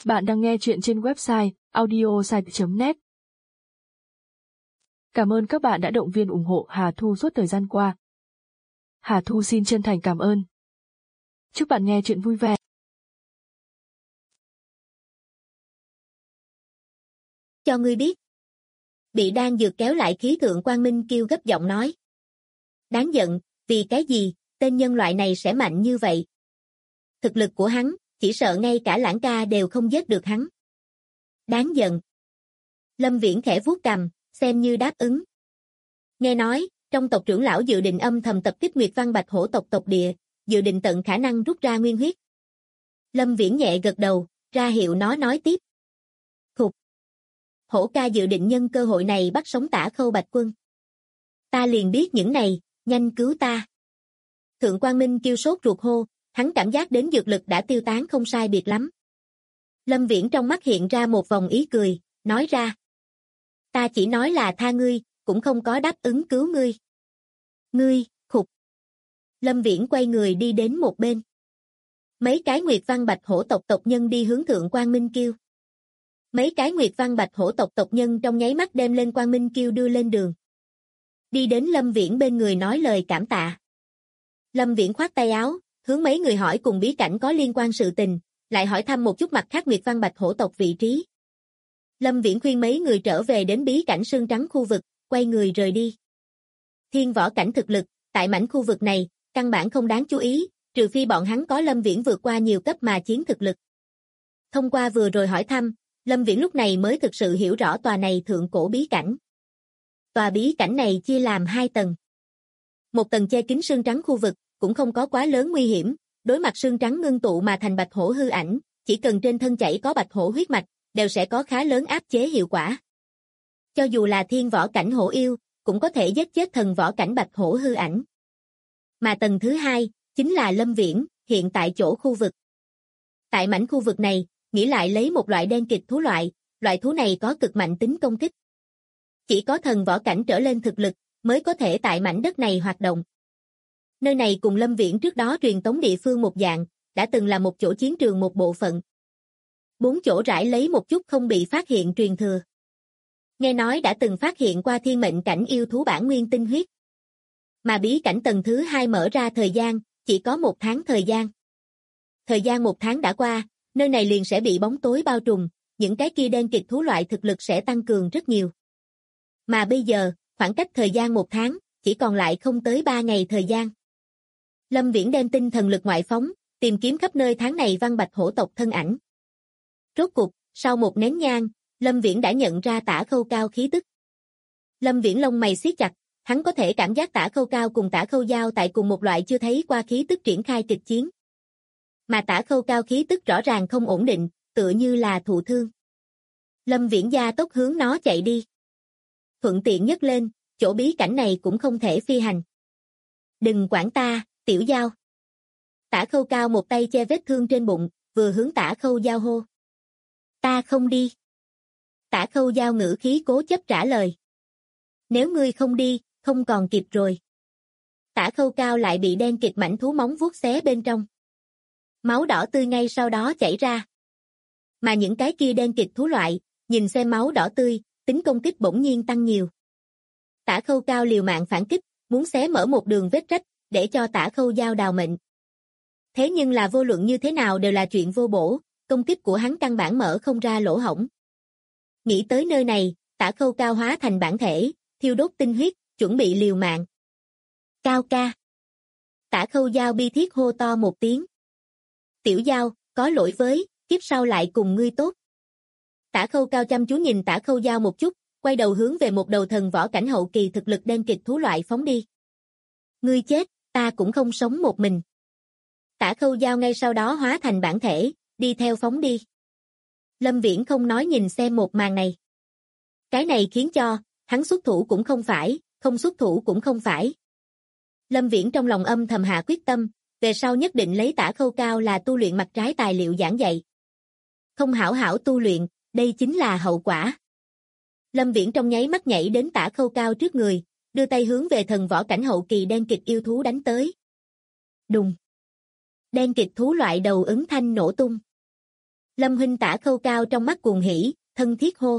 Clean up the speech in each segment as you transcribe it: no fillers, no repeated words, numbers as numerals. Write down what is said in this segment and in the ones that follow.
Bạn đang nghe chuyện trên website audiosite.net. Cảm ơn các bạn đã động viên ủng hộ Hà Thu suốt thời gian qua. Hà Thu xin chân thành cảm ơn. Chúc bạn nghe chuyện vui vẻ. Cho ngươi biết. Bị đan dược kéo lại khí thượng Quang Minh kêu gấp giọng nói. Đáng giận, vì cái gì, tên nhân loại này sẽ mạnh như vậy? Thực lực của hắn, chỉ sợ ngay cả Lãng ca đều không giết được hắn. Đáng giận. Lâm Viễn khẽ vuốt cằm, xem như đáp ứng. Nghe nói, trong tộc trưởng lão dự định âm thầm tập kích Nguyệt Văn Bạch Hổ tộc tộc địa, dự định tận khả năng rút ra nguyên huyết. Lâm Viễn nhẹ gật đầu, ra hiệu nó nói tiếp. Khục. Hổ ca dự định nhân cơ hội này bắt sống Tả Khâu Bạch Quân. Ta liền biết những này, nhanh cứu ta. Thượng Quang Minh kêu sốt ruột hô, hắn cảm giác đến dược lực đã tiêu tán không sai biệt lắm. Lâm Viễn trong mắt hiện ra một vòng ý cười, nói ra. Ta chỉ nói là tha ngươi, cũng không có đáp ứng cứu ngươi. Ngươi, khục. Lâm Viễn quay người đi đến một bên. Mấy cái Nguyệt Văn Bạch Hổ tộc tộc nhân đi hướng Thượng Quang Minh Kiêu. Mấy cái Nguyệt Văn Bạch Hổ tộc tộc nhân trong nháy mắt đem lên Quang Minh Kiêu đưa lên đường. Đi đến Lâm Viễn bên người nói lời cảm tạ. Lâm Viễn khoát tay áo, hướng mấy người hỏi cùng bí cảnh có liên quan sự tình, lại hỏi thăm một chút mặt khác Nguyệt Văn Bạch Hổ tộc vị trí. Lâm Viễn khuyên mấy người trở về đến bí cảnh Sương Trắng khu vực, quay người rời đi. Thiên võ cảnh thực lực, tại mảnh khu vực này, căn bản không đáng chú ý, trừ phi bọn hắn có Lâm Viễn vượt qua nhiều cấp mà chiến thực lực. Thông qua vừa rồi hỏi thăm, Lâm Viễn lúc này mới thực sự hiểu rõ tòa này thượng cổ bí cảnh. Tòa bí cảnh này chia làm 2 tầng. Một tầng che kín Sương Trắng khu vực, cũng không có quá lớn nguy hiểm, đối mặt Sương Trắng ngưng tụ mà thành Bạch Hổ hư ảnh, chỉ cần trên thân chảy có Bạch Hổ huyết mạch, đều sẽ có khá lớn áp chế hiệu quả. Cho dù là thiên võ cảnh hổ yêu, cũng có thể giết chết thần võ cảnh Bạch Hổ hư ảnh. Mà tầng thứ 2, chính là Lâm Viễn, hiện tại chỗ khu vực. Tại mảnh khu vực này, nghĩ lại lấy một loại đen kịch thú loại thú này có cực mạnh tính công kích. Chỉ có thần võ cảnh trở lên thực lực, mới có thể tại mảnh đất này hoạt động. Nơi này cùng Lâm Viễn trước đó truyền tống địa phương một dạng, đã từng là một chỗ chiến trường một bộ phận. 4 chỗ rải lấy một chút không bị phát hiện truyền thừa. Nghe nói đã từng phát hiện qua thiên mệnh cảnh yêu thú bản nguyên tinh huyết. Mà bí cảnh tầng thứ 2 mở ra thời gian, chỉ có 1 tháng thời gian. Thời gian 1 tháng đã qua, nơi này liền sẽ bị bóng tối bao trùm, những cái kia đen kịch thú loại thực lực sẽ tăng cường rất nhiều. Mà bây giờ, khoảng cách thời gian 1 tháng, chỉ còn lại không tới 3 ngày thời gian. Lâm Viễn đem tinh thần lực ngoại phóng, tìm kiếm khắp nơi tháng này Văn Bạch Hổ tộc thân ảnh. Rốt cục, sau một nén nhang, Lâm Viễn đã nhận ra Tả Khâu Cao khí tức. Lâm Viễn lông mày siết chặt, hắn có thể cảm giác Tả Khâu Cao cùng Tả Khâu Giao tại cùng một loại chưa thấy qua khí tức triển khai kịch chiến. Mà Tả Khâu Cao khí tức rõ ràng không ổn định, tựa như là thụ thương. Lâm Viễn gia tốc hướng nó chạy đi. Thuận tiện nhất lên, chỗ bí cảnh này cũng không thể phi hành. Đừng quản ta, tiểu Giao. Tả Khâu Cao một tay che vết thương trên bụng, vừa hướng Tả Khâu Giao hô. Ta không đi. Tả Khâu Giao ngữ khí cố chấp trả lời. Nếu ngươi không đi, không còn kịp rồi. Tả Khâu Cao lại bị đen kịt mảnh thú móng vuốt xé bên trong. Máu đỏ tươi ngay sau đó chảy ra. Mà những cái kia đen kịt thú loại, nhìn xem máu đỏ tươi, tính công kích bỗng nhiên tăng nhiều. Tả Khâu Cao liều mạng phản kích, muốn xé mở một đường vết rách, để cho Tả Khâu Giao đào mệnh. Thế nhưng là vô luận như thế nào đều là chuyện vô bổ, công kích của hắn căn bản mở không ra lỗ hổng. Nghĩ tới nơi này, Tả Khâu Cao hóa thành bản thể, thiêu đốt tinh huyết, chuẩn bị liều mạng. Cao ca. Tả Khâu Giao bi thiết hô to một tiếng. Tiểu Giao, có lỗi với, kiếp sau lại cùng ngươi tốt. Tả Khâu Cao chăm chú nhìn Tả Khâu Giao một chút, quay đầu hướng về một đầu thần võ cảnh hậu kỳ thực lực đen kịch thú loại phóng đi. Ngươi chết, ta cũng không sống một mình. Tả Khâu Giao ngay sau đó hóa thành bản thể, đi theo phóng đi. Lâm Viễn không nói nhìn xem một màn này. Cái này khiến cho, hắn xuất thủ cũng không phải, không xuất thủ cũng không phải. Lâm Viễn trong lòng âm thầm hạ quyết tâm, về sau nhất định lấy Tả Khâu Cao là tu luyện mặt trái tài liệu giảng dạy. Không hảo hảo tu luyện, đây chính là hậu quả. Lâm Viễn trong nháy mắt nhảy đến Tả Khâu Cao trước người, đưa tay hướng về thần võ cảnh hậu kỳ đen kịch yêu thú đánh tới. Đùng. Đen kịch thú loại đầu ứng thanh nổ tung. Lâm huynh. Tả Khâu Cao trong mắt cuồng hỉ, thân thiết hô.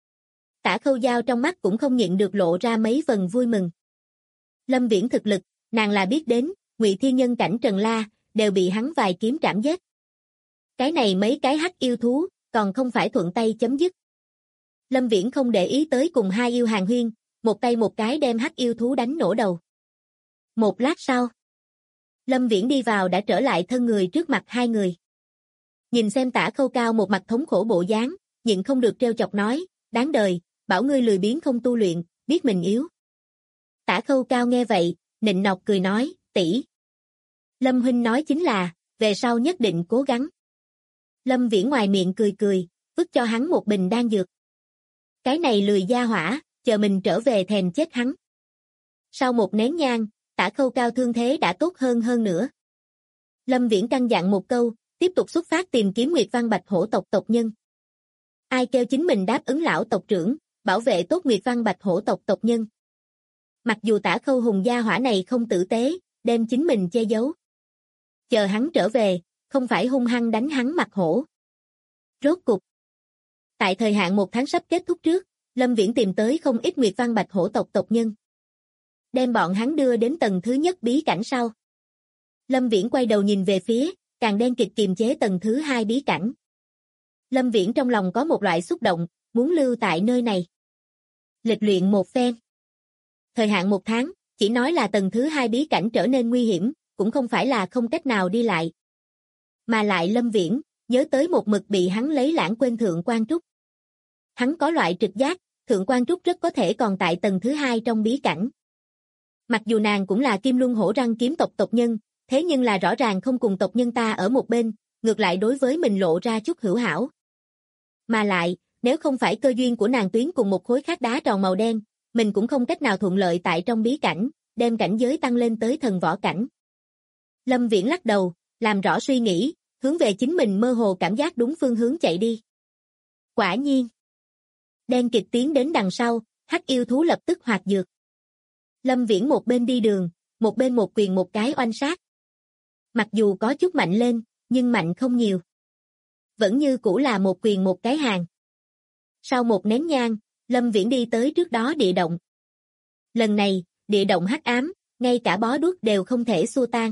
Tả Khâu Giao trong mắt cũng không nhịn được lộ ra mấy phần vui mừng. Lâm Viễn thực lực, nàng là biết đến, Ngụy Thiên Nhân cảnh Trần La, đều bị hắn vài kiếm trảm giết. Cái này mấy cái hắc yêu thú, còn không phải thuận tay chấm dứt. Lâm Viễn không để ý tới cùng hai yêu hàn huyên, một tay một cái đem hắc yêu thú đánh nổ đầu. Một lát sau, Lâm Viễn đi vào đã trở lại thân người trước mặt hai người. Nhìn xem Tả Khâu Cao một mặt thống khổ bộ dáng, nhịn không được trêu chọc nói, đáng đời, bảo ngươi lười biếng không tu luyện, biết mình yếu. Tả Khâu Cao nghe vậy, nịnh nọt cười nói, tỷ. Lâm huynh nói chính là, về sau nhất định cố gắng. Lâm Viễn ngoài miệng cười cười, vứt cho hắn một bình đan dược. Cái này lười gia hỏa, chờ mình trở về thèm chết hắn. Sau một nén nhang, Tả Khâu Cao thương thế đã tốt hơn nữa. Lâm Viễn căn dặn một câu, tiếp tục xuất phát tìm kiếm Nguyệt Văn Bạch Hổ tộc tộc nhân. Ai kêu chính mình đáp ứng lão tộc trưởng, bảo vệ tốt Nguyệt Văn Bạch Hổ tộc tộc nhân. Mặc dù Tả Khâu Hùng gia hỏa này không tử tế, đem chính mình che giấu. Chờ hắn trở về, không phải hung hăng đánh hắn mặt hổ. Rốt cục. Tại thời hạn 1 tháng sắp kết thúc trước, Lâm Viễn tìm tới không ít Nguyệt Văn Bạch Hổ tộc tộc nhân. Đem bọn hắn đưa đến tầng thứ nhất bí cảnh sau. Lâm Viễn quay đầu nhìn về phía, càng đen kịt kiềm chế tầng thứ 2 bí cảnh. Lâm Viễn trong lòng có một loại xúc động, muốn lưu tại nơi này. Lịch luyện một phen. Thời hạn 1 tháng, chỉ nói là tầng thứ 2 bí cảnh trở nên nguy hiểm, cũng không phải là không cách nào đi lại. Mà lại Lâm Viễn, nhớ tới một mực bị hắn lấy lãng quên Thượng Quan Trúc. Hắn có loại trực giác, Thượng Quan Trúc rất có thể còn tại tầng thứ 2 trong bí cảnh. Mặc dù nàng cũng là Kim Luân Hổ Răng kiếm tộc tộc nhân, thế nhưng là rõ ràng không cùng tộc nhân ta ở một bên, ngược lại đối với mình lộ ra chút hữu hảo. Mà lại, nếu không phải cơ duyên của nàng tuyến cùng một khối khác đá tròn màu đen, mình cũng không cách nào thuận lợi tại trong bí cảnh, đem cảnh giới tăng lên tới thần võ cảnh. Lâm Viễn lắc đầu, làm rõ suy nghĩ, hướng về chính mình mơ hồ cảm giác đúng phương hướng chạy đi. Quả nhiên. Đen kịt tiến đến đằng sau, hắc yêu thú lập tức hoạt dược. Lâm Viễn một bên đi đường, một bên một quyền một cái oanh sát. Mặc dù có chút mạnh lên, nhưng mạnh không nhiều. Vẫn như cũ là một quyền một cái hàng. Sau một nén nhang, Lâm Viễn đi tới trước đó địa động. Lần này, địa động hắc ám, ngay cả bó đuốc đều không thể xua tan.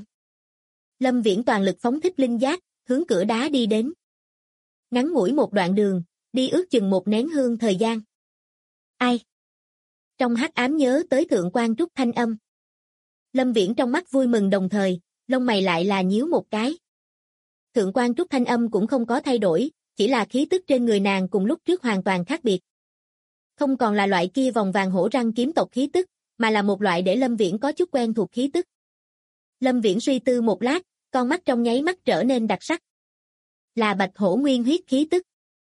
Lâm Viễn toàn lực phóng thích linh giác, hướng cửa đá đi đến. Ngắn ngủi một đoạn đường, đi ước chừng một nén hương thời gian. Ai? Trong hắc ám nhớ tới Thượng Quan Trúc thanh âm. Lâm Viễn trong mắt vui mừng đồng thời, lông mày lại là nhíu một cái. Thượng Quan Trúc thanh âm cũng không có thay đổi, chỉ là khí tức trên người nàng cùng lúc trước hoàn toàn khác biệt. Không còn là loại kia vòng vàng hổ răng kiếm tộc khí tức, mà là một loại để Lâm Viễn có chút quen thuộc khí tức. Lâm Viễn suy tư một lát, con mắt trong nháy mắt trở nên đặc sắc. Là bạch hổ nguyên huyết khí tức.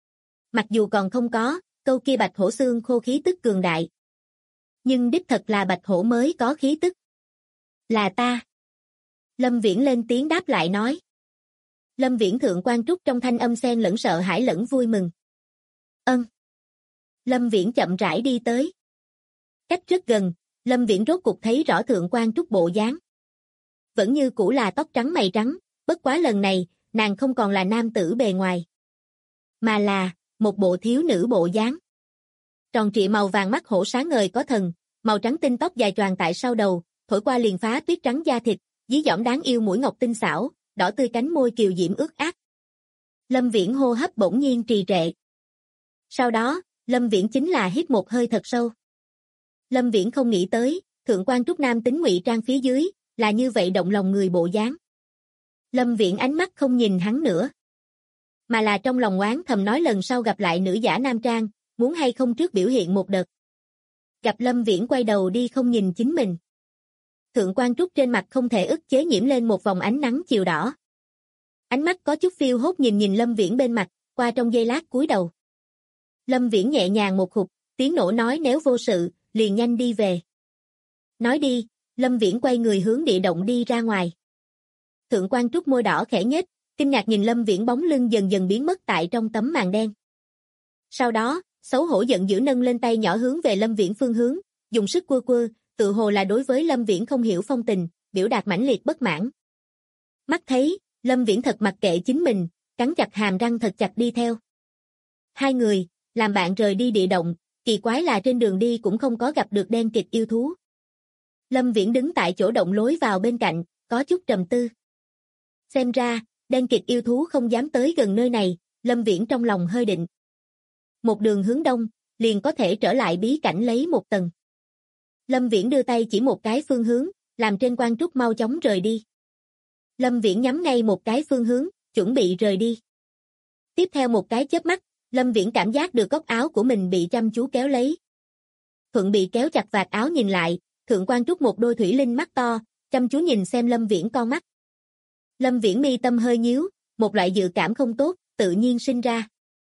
Mặc dù còn không có, câu kia bạch hổ xương khô khí tức cường đại. Nhưng đích thật là bạch hổ mới có khí tức. Là ta. Lâm Viễn lên tiếng đáp lại nói. Lâm Viễn Thượng Quan Trúc trong thanh âm xen lẫn sợ hãi lẫn vui mừng. Ân. Lâm Viễn chậm rãi đi tới. Cách rất gần, Lâm Viễn rốt cục thấy rõ Thượng Quan Trúc bộ dáng. Vẫn như cũ là tóc trắng mày trắng, bất quá lần này, nàng không còn là nam tử bề ngoài. Mà là, một bộ thiếu nữ bộ dáng. Tròn trịa màu vàng mắt hổ sáng ngời có thần, màu trắng tinh tóc dài choàng tại sau đầu, thổi qua liền phá tuyết trắng da thịt, dí dỏm đáng yêu mũi ngọc tinh xảo, đỏ tươi cánh môi kiều diễm ướt át. Lâm Viễn hô hấp bỗng nhiên trì trệ. Sau đó, Lâm Viễn chính là hít một hơi thật sâu. Lâm Viễn không nghĩ tới, Thượng Quan Trúc nam tính ngụy trang phía dưới, là như vậy động lòng người bộ dáng. Lâm Viễn ánh mắt không nhìn hắn nữa, mà là trong lòng oán thầm nói lần sau gặp lại nữ giả nam trang, muốn hay không trước biểu hiện một đợt. Gặp Lâm Viễn quay đầu đi không nhìn chính mình. Thượng Quan Trúc trên mặt không thể ức chế nhiễm lên một vòng ánh nắng chiều đỏ. Ánh mắt có chút phiêu hốt nhìn Lâm Viễn bên mặt, qua trong giây lát cúi đầu. Lâm Viễn nhẹ nhàng một khục, tiếng nổ nói nếu vô sự, liền nhanh đi về. Nói đi, Lâm Viễn quay người hướng địa động đi ra ngoài. Thượng Quan Trúc môi đỏ khẽ nhếch, kinh ngạc nhìn Lâm Viễn bóng lưng dần dần biến mất tại trong tấm màn đen. Sau đó, xấu hổ giận dữ nâng lên tay nhỏ hướng về Lâm Viễn phương hướng, dùng sức quơ quơ, tự hồ là đối với Lâm Viễn không hiểu phong tình, biểu đạt mãnh liệt bất mãn. Mắt thấy, Lâm Viễn thật mặc kệ chính mình, cắn chặt hàm răng thật chặt đi theo. Hai người, làm bạn rời đi địa động, kỳ quái là trên đường đi cũng không có gặp được đen kịt yêu thú. Lâm Viễn đứng tại chỗ động lối vào bên cạnh, có chút trầm tư. Xem ra, đen kịt yêu thú không dám tới gần nơi này, Lâm Viễn trong lòng hơi định. Một đường hướng đông, liền có thể trở lại bí cảnh lấy một tầng. Lâm Viễn đưa tay chỉ một cái phương hướng, làm trên quan trúc mau chóng rời đi. Lâm Viễn nhắm ngay một cái phương hướng, chuẩn bị rời đi. Tiếp theo một cái chớp mắt, Lâm Viễn cảm giác được góc áo của mình bị chăm chú kéo lấy. Thuận bị kéo chặt vạt áo nhìn lại, Thượng Quan Trúc một đôi thủy linh mắt to, chăm chú nhìn xem Lâm Viễn con mắt. Lâm Viễn mi tâm hơi nhíu, một loại dự cảm không tốt, tự nhiên sinh ra.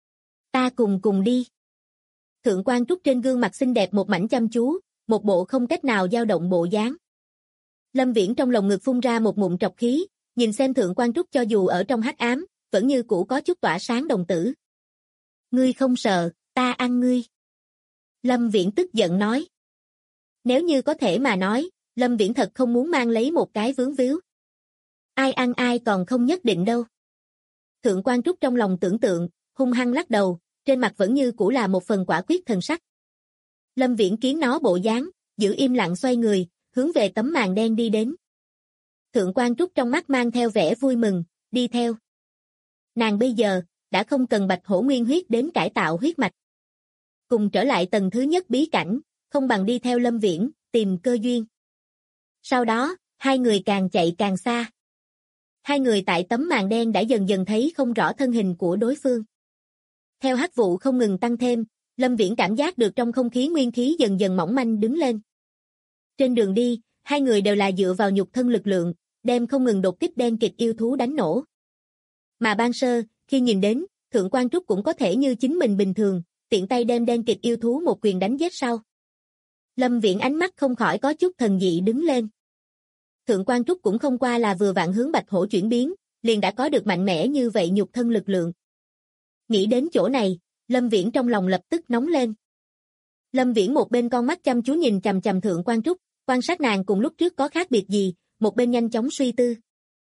Ta cùng đi. Thượng Quan Trúc trên gương mặt xinh đẹp một mảnh chăm chú, một bộ không cách nào dao động bộ dáng. Lâm Viễn trong lồng ngực phun ra một ngụm trọc khí, nhìn xem Thượng Quan Trúc cho dù ở trong hắc ám, vẫn như cũ có chút tỏa sáng đồng tử. Ngươi không sợ, ta ăn ngươi. Lâm Viễn tức giận nói. Nếu như có thể mà nói, Lâm Viễn thật không muốn mang lấy một cái vướng víu. Ai ăn ai còn không nhất định đâu. Thượng Quan Trúc trong lòng tưởng tượng, hung hăng lắc đầu, trên mặt vẫn như cũ là một phần quả quyết thần sắc. Lâm Viễn kiến nó bộ dáng, giữ im lặng xoay người, hướng về tấm màn đen đi đến. Thượng Quan Trúc trong mắt mang theo vẻ vui mừng, đi theo. Nàng bây giờ, đã không cần bạch hổ nguyên huyết đến cải tạo huyết mạch. Cùng trở lại tầng thứ nhất bí cảnh, không bằng đi theo Lâm Viễn, tìm cơ duyên. Sau đó, hai người càng chạy càng xa. Hai người tại tấm màn đen đã dần dần thấy không rõ thân hình của đối phương. Theo hắc vụ không ngừng tăng thêm, Lâm Viễn cảm giác được trong không khí nguyên khí dần dần mỏng manh đứng lên. Trên đường đi, hai người đều là dựa vào nhục thân lực lượng, đem không ngừng đột kích đen kịt yêu thú đánh nổ. Mà ban sơ, khi nhìn đến, Thượng Quan Trúc cũng có thể như chính mình bình thường, tiện tay đem đen kịt yêu thú một quyền đánh giết sau. Lâm Viễn ánh mắt không khỏi có chút thần dị đứng lên. Thượng Quan Trúc cũng không qua là vừa vặn hướng bạch hổ chuyển biến, liền đã có được mạnh mẽ như vậy nhục thân lực lượng. Nghĩ đến chỗ này, Lâm Viễn trong lòng lập tức nóng lên. Lâm Viễn một bên con mắt chăm chú nhìn chằm chằm Thượng Quan Trúc, quan sát nàng cùng lúc trước có khác biệt gì, một bên nhanh chóng suy tư.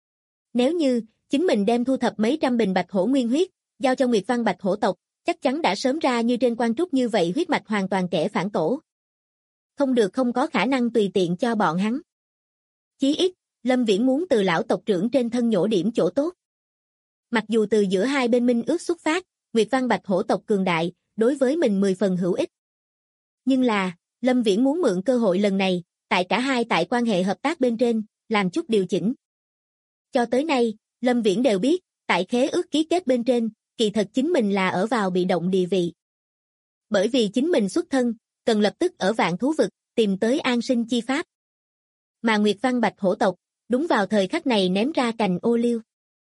Nếu như, chính mình đem thu thập mấy trăm bình bạch hổ nguyên huyết, giao cho Nguyệt Văn bạch hổ tộc, chắc chắn đã sớm ra như trên Quan Trúc như vậy huyết mạch hoàn toàn kẻ phản tổ. Không được không có khả năng tùy tiện cho bọn hắn. Chí ít, Lâm Viễn muốn từ lão tộc trưởng trên thân nhổ điểm chỗ tốt. Mặc dù từ giữa hai bên minh ước xuất phát, Nguyệt Văn bạch hổ tộc cường đại, đối với mình 10 phần hữu ích. Nhưng là, Lâm Viễn muốn mượn cơ hội lần này, tại cả hai tại quan hệ hợp tác bên trên, làm chút điều chỉnh. Cho tới nay, Lâm Viễn đều biết, tại khế ước ký kết bên trên, kỳ thật chính mình là ở vào bị động địa vị. Bởi vì chính mình xuất thân, cần lập tức ở vạn thú vực, tìm tới an sinh chi pháp. Mà Nguyệt Văn bạch hổ tộc, đúng vào thời khắc này ném ra cành ô liu.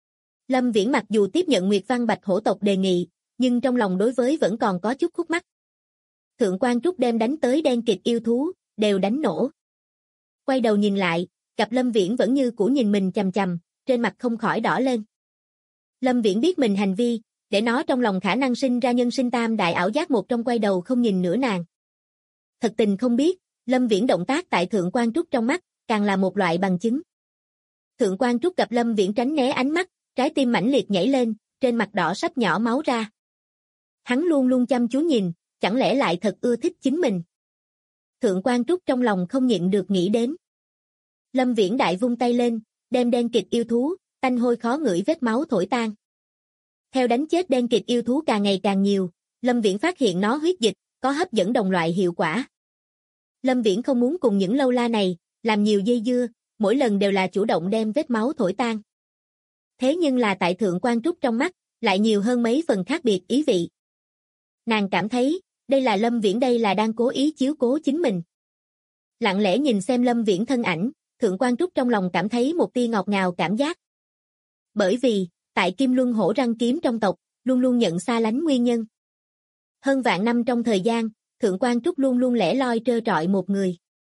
Lâm Viễn mặc dù tiếp nhận Nguyệt Văn bạch hổ tộc đề nghị, nhưng trong lòng đối với vẫn còn có chút khúc mắc. Thượng Quan Trúc đem đánh tới đen kịt yêu thú, đều đánh nổ. Quay đầu nhìn lại, gặp Lâm Viễn vẫn như cũ nhìn mình chằm chằm, trên mặt không khỏi đỏ lên. Lâm Viễn biết mình hành vi, để nó trong lòng khả năng sinh ra nhân sinh tam đại ảo giác một trong quay đầu không nhìn nữa nàng. Thật tình không biết, Lâm Viễn động tác tại Thượng Quan Trúc trong mắt, càng là một loại bằng chứng. Thượng Quan Trúc gặp Lâm Viễn tránh né ánh mắt, trái tim mãnh liệt nhảy lên, trên mặt đỏ sắp nhỏ máu ra. Hắn luôn luôn chăm chú nhìn, chẳng lẽ lại thật ưa thích chính mình. Thượng Quan Trúc trong lòng không nhịn được nghĩ đến. Lâm Viễn đại vung tay lên, đem đen kịt yêu thú, tanh hôi khó ngửi vết máu thổi tan. Theo đánh chết đen kịt yêu thú càng ngày càng nhiều, Lâm Viễn phát hiện nó huyết dịch, có hấp dẫn đồng loại hiệu quả. Lâm Viễn không muốn cùng những lâu la này, làm nhiều dây dưa, mỗi lần đều là chủ động đem vết máu thổi tan. Thế nhưng là tại Thượng Quan Trúc trong mắt, lại nhiều hơn mấy phần khác biệt ý vị. Nàng cảm thấy, đây là Lâm Viễn đây là đang cố ý chiếu cố chính mình. Lặng lẽ nhìn xem Lâm Viễn thân ảnh, Thượng Quan Trúc trong lòng cảm thấy một tia ngọt ngào cảm giác. Bởi vì, tại Kim Luân Hổ Răng Kiếm trong tộc, luôn luôn nhận xa lánh nguyên nhân. Hơn vạn năm trong thời gian, Thượng Quan Trúc luôn luôn lẻ loi trơ trọi một người.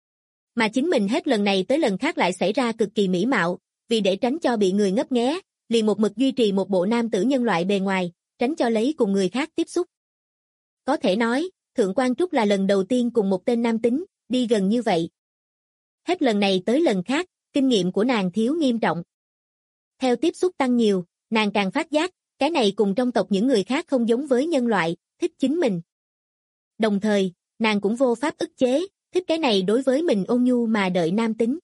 Mà chính mình hết lần này tới lần khác lại xảy ra cực kỳ mỹ mạo, vì để tránh cho bị người ngấp nghé, liền một mực duy trì một bộ nam tử nhân loại bề ngoài, tránh cho lấy cùng người khác tiếp xúc. Có thể nói, Thượng Quan Trúc là lần đầu tiên cùng một tên nam tính, đi gần như vậy. Hết lần này tới lần khác, kinh nghiệm của nàng thiếu nghiêm trọng. Theo tiếp xúc tăng nhiều, nàng càng phát giác, Cái này cùng trong tộc những người khác không giống với nhân loại, thích chính mình. Đồng thời, nàng cũng vô pháp ức chế, thích cái này đối với mình ôn nhu mà đợi nam tính.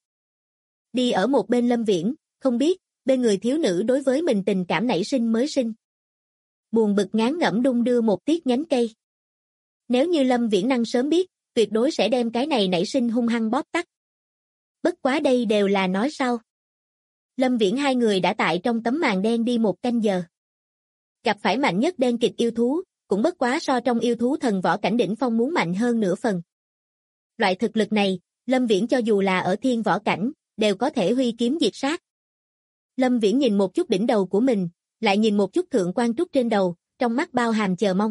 Đi ở một bên Lâm Viễn, không biết, bên người thiếu nữ đối với mình tình cảm nảy sinh mới sinh. Buồn bực ngán ngẩm đung đưa một tiết nhánh cây. Nếu như Lâm Viễn năng sớm biết, tuyệt đối sẽ đem cái này nảy sinh hung hăng bóp tắt. Bất quá đây đều là nói sau. Lâm Viễn hai người đã tại trong tấm màn đen đi 1 canh giờ. Gặp phải mạnh nhất đen kịch yêu thú, cũng bất quá so trong yêu thú thần võ cảnh đỉnh phong muốn mạnh hơn nửa phần. Loại thực lực này, Lâm Viễn cho dù là ở thiên võ cảnh, đều có thể huy kiếm diệt sát. Lâm Viễn nhìn một chút đỉnh đầu của mình, lại nhìn một chút thượng quan trúc trên đầu, trong mắt bao hàm chờ mong.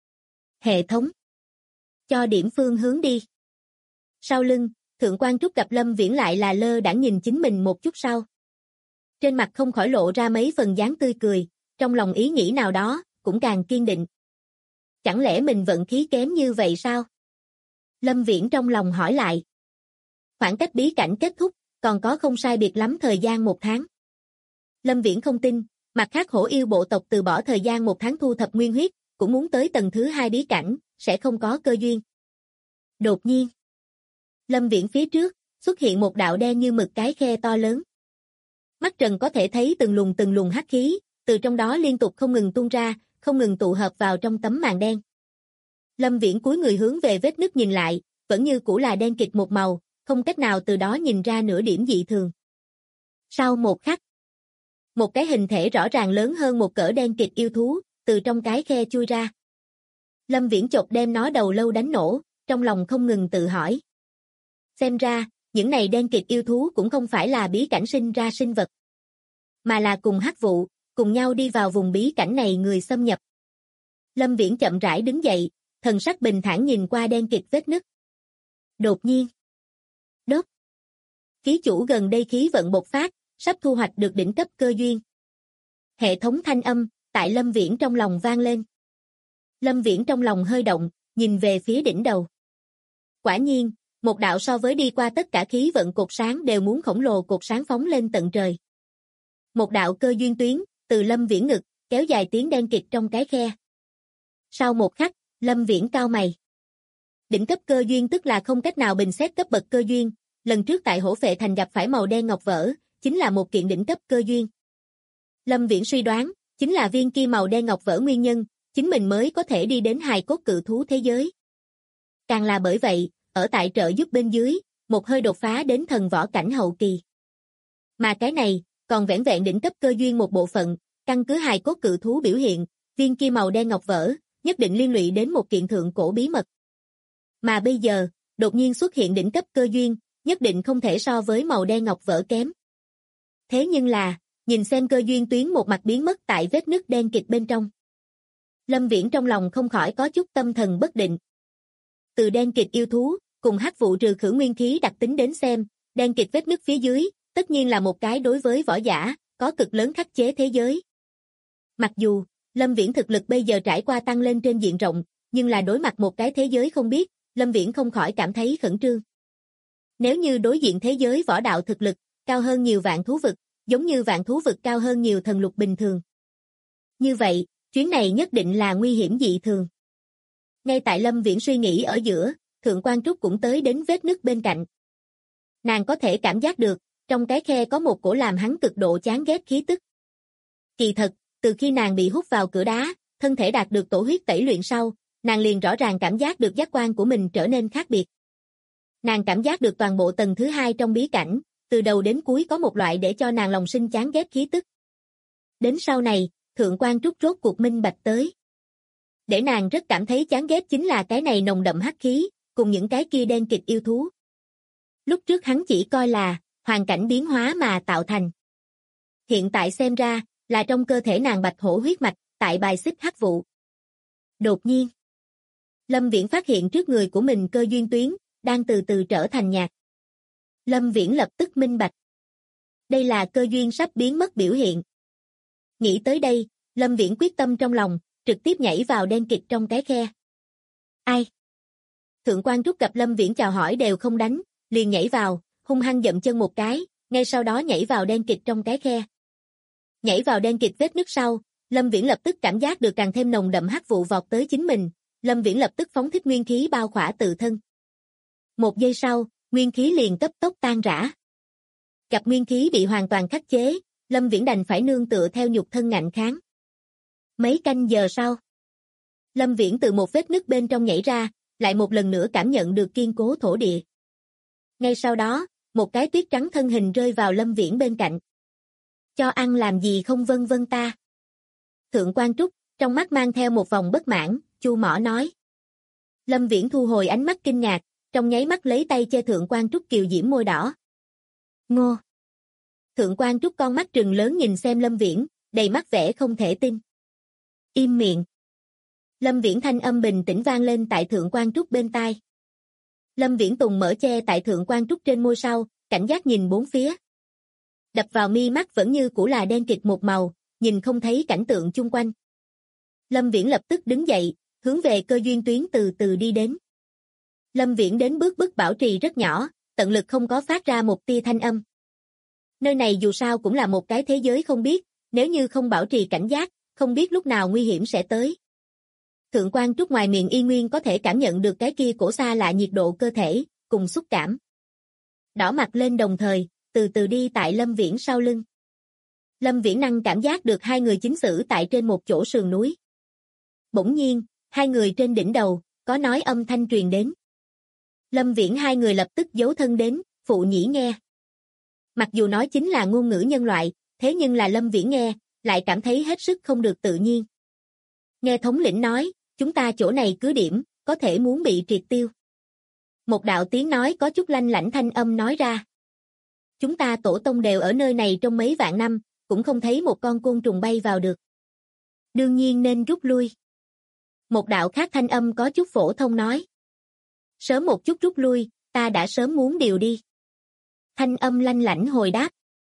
Hệ thống. Cho điểm phương hướng đi. Sau lưng, thượng quan trúc gặp Lâm Viễn lại là lơ đãng nhìn chính mình một chút sau. Trên mặt không khỏi lộ ra mấy phần dáng tươi cười, trong lòng ý nghĩ nào đó, cũng càng kiên định. Chẳng lẽ mình vận khí kém như vậy sao? Lâm Viễn trong lòng hỏi lại. Khoảng cách bí cảnh kết thúc, còn có không sai biệt lắm thời gian 1 tháng. Lâm Viễn không tin, mặt khác hổ yêu bộ tộc từ bỏ thời gian 1 tháng thu thập nguyên huyết, cũng muốn tới tầng thứ 2 bí cảnh, sẽ không có cơ duyên. Đột nhiên, Lâm Viễn phía trước, xuất hiện một đạo đen như mực cái khe to lớn. Mắt trần có thể thấy từng luồng hắc khí, từ trong đó liên tục không ngừng tuôn ra, không ngừng tụ hợp vào trong tấm màn đen. Lâm Viễn cúi người hướng về vết nứt nhìn lại, vẫn như cũ là đen kịt một màu, không cách nào từ đó nhìn ra nửa điểm dị thường. Sau một khắc, một cái hình thể rõ ràng lớn hơn một cỡ đen kịt yêu thú, từ trong cái khe chui ra. Lâm Viễn chộp đem nó đầu lâu đánh nổ, trong lòng không ngừng tự hỏi. Xem ra, những này đen kịt yêu thú cũng không phải là bí cảnh sinh ra sinh vật, mà là cùng hắc vụ, cùng nhau đi vào vùng bí cảnh này người xâm nhập. Lâm Viễn chậm rãi đứng dậy, thần sắc bình thản nhìn qua đen kịt vết nứt. Đột nhiên, đốt. Ký chủ gần đây khí vận bộc phát, sắp thu hoạch được đỉnh cấp cơ duyên. Hệ thống thanh âm, tại Lâm Viễn trong lòng vang lên. Lâm Viễn trong lòng hơi động, nhìn về phía đỉnh đầu. Quả nhiên, một đạo so với đi qua tất cả khí vận cột sáng đều muốn khổng lồ cột sáng phóng lên tận trời. Một đạo cơ duyên tuyến, từ Lâm Viễn ngực, kéo dài tiếng đen kịt trong cái khe. Sau một khắc, Lâm Viễn cau mày. Đỉnh cấp cơ duyên tức là không cách nào bình xét cấp bậc cơ duyên, lần trước tại Hổ Phệ Thành gặp phải màu đen ngọc vỡ, chính là một kiện đỉnh cấp cơ duyên. Lâm Viễn suy đoán, chính là viên kia màu đen ngọc vỡ nguyên nhân, chính mình mới có thể đi đến hài cốt cự thú thế giới. Càng là bởi vậy, ở tại trợ giúp bên dưới, một hơi đột phá đến thần võ cảnh hậu kỳ. Mà cái này, còn vẻn vẹn đỉnh cấp cơ duyên một bộ phận, căn cứ hài cốt cự thú biểu hiện, viên kia màu đen ngọc vỡ, nhất định liên lụy đến một kiện thượng cổ bí mật. Mà bây giờ, đột nhiên xuất hiện đỉnh cấp cơ duyên, nhất định không thể so với màu đen ngọc vỡ kém. Thế nhưng là, nhìn xem cơ duyên tuyến một mặt biến mất tại vết nứt đen kịt bên trong. Lâm Viễn trong lòng không khỏi có chút tâm thần bất định. Từ đen kịt yêu thú, cùng hắc vụ trừ khử nguyên khí đặc tính đến xem, đen kịt vết nứt phía dưới, tất nhiên là một cái đối với võ giả, có cực lớn khắc chế thế giới. Mặc dù, Lâm Viễn thực lực bây giờ trải qua tăng lên trên diện rộng, nhưng là đối mặt một cái thế giới không biết, Lâm Viễn không khỏi cảm thấy khẩn trương. Nếu như đối diện thế giới võ đạo thực lực, cao hơn nhiều vạn thú vực, giống như vạn thú vực cao hơn nhiều thần lục bình thường. Như vậy, chuyến này nhất định là nguy hiểm dị thường. Ngay tại Lâm Viễn suy nghĩ ở giữa, Thượng quan Trúc cũng tới đến vết nứt bên cạnh. Nàng có thể cảm giác được, trong cái khe có một cổ làm hắn cực độ chán ghét khí tức. Kỳ thật, từ khi nàng bị hút vào cửa đá, thân thể đạt được tổ huyết tẩy luyện sau, nàng liền rõ ràng cảm giác được giác quan của mình trở nên khác biệt. Nàng cảm giác được toàn bộ tầng thứ 2 trong bí cảnh, từ đầu đến cuối có một loại để cho nàng lòng sinh chán ghét khí tức. Đến sau này, Thượng quan Trúc rốt cuộc minh bạch tới. Để nàng rất cảm thấy chán ghét chính là cái này nồng đậm hắc khí, cùng những cái kia đen kịt yêu thú. Lúc trước hắn chỉ coi là hoàn cảnh biến hóa mà tạo thành. Hiện tại xem ra, là trong cơ thể nàng bạch hổ huyết mạch, tại bài xích hắc vụ. Đột nhiên, Lâm Viễn phát hiện trước người của mình cơ duyên tuyến, đang từ từ trở thành nhạt. Lâm Viễn lập tức minh bạch. Đây là cơ duyên sắp biến mất biểu hiện. Nghĩ tới đây, Lâm Viễn quyết tâm trong lòng, trực tiếp nhảy vào đen kịt trong cái khe. Ai? Thượng quan Trúc gặp Lâm Viễn chào hỏi đều không đánh, liền nhảy vào, hung hăng dậm chân một cái, ngay sau đó nhảy vào đen kịt trong cái khe. Nhảy vào đen kịt vết nứt sau, Lâm Viễn lập tức cảm giác được càng thêm nồng đậm hắc vụ vọt tới chính mình, Lâm Viễn lập tức phóng thích nguyên khí bao khỏa tự thân. Một giây sau, nguyên khí liền cấp tốc tan rã. Gặp nguyên khí bị hoàn toàn khắc chế, Lâm Viễn đành phải nương tựa theo nhục thân ngạnh kháng. Mấy canh giờ sau, Lâm Viễn từ một vết nứt bên trong nhảy ra, lại một lần nữa cảm nhận được kiên cố thổ địa. Ngay sau đó, một cái tuyết trắng thân hình rơi vào Lâm Viễn bên cạnh. Cho ăn làm gì không vân vân ta? Thượng Quan Trúc, trong mắt mang theo một vòng bất mãn, chu mỏ nói. Lâm Viễn thu hồi ánh mắt kinh ngạc, trong nháy mắt lấy tay che Thượng Quan Trúc kiều diễm môi đỏ. Ngô! Thượng Quan Trúc con mắt trừng lớn nhìn xem Lâm Viễn, đầy mắt vẻ không thể tin. Im miệng! Lâm Viễn thanh âm bình tĩnh vang lên tại Thượng Quan Trúc bên tai. Lâm Viễn Tùng mở che tại Thượng Quan Trúc trên môi sau, cảnh giác nhìn bốn phía. Đập vào mi mắt vẫn như cũ là đen kịt một màu, nhìn không thấy cảnh tượng chung quanh. Lâm Viễn lập tức đứng dậy, hướng về cơ duyên tuyến từ từ đi đến. Lâm Viễn đến bước bức bảo trì rất nhỏ, tận lực không có phát ra một tia thanh âm. Nơi này dù sao cũng là một cái thế giới không biết, nếu như không bảo trì cảnh giác, không biết lúc nào nguy hiểm sẽ tới. Thượng Quan Trúc ngoài miệng y nguyên có thể cảm nhận được cái kia cổ xa lạ nhiệt độ cơ thể, cùng xúc cảm. Đỏ mặt lên đồng thời, từ từ đi tại Lâm Viễn sau lưng. Lâm Viễn năng cảm giác được hai người chính xử tại trên một chỗ sườn núi. Bỗng nhiên, hai người trên đỉnh đầu, có nói âm thanh truyền đến. Lâm Viễn hai người lập tức giấu thân đến, phụ nhĩ nghe. Mặc dù nói chính là ngôn ngữ nhân loại, thế nhưng là Lâm Viễn nghe, lại cảm thấy hết sức không được tự nhiên. Nghe thống lĩnh nói, chúng ta chỗ này cứ điểm, có thể muốn bị triệt tiêu. Một đạo tiếng nói có chút lanh lảnh thanh âm nói ra. Chúng ta tổ tông đều ở nơi này trong mấy vạn năm, cũng không thấy một con côn trùng bay vào được. Đương nhiên nên rút lui. Một đạo khác thanh âm có chút phổ thông nói. Sớm một chút rút lui, ta đã sớm muốn điều đi. Thanh âm lanh lảnh hồi đáp.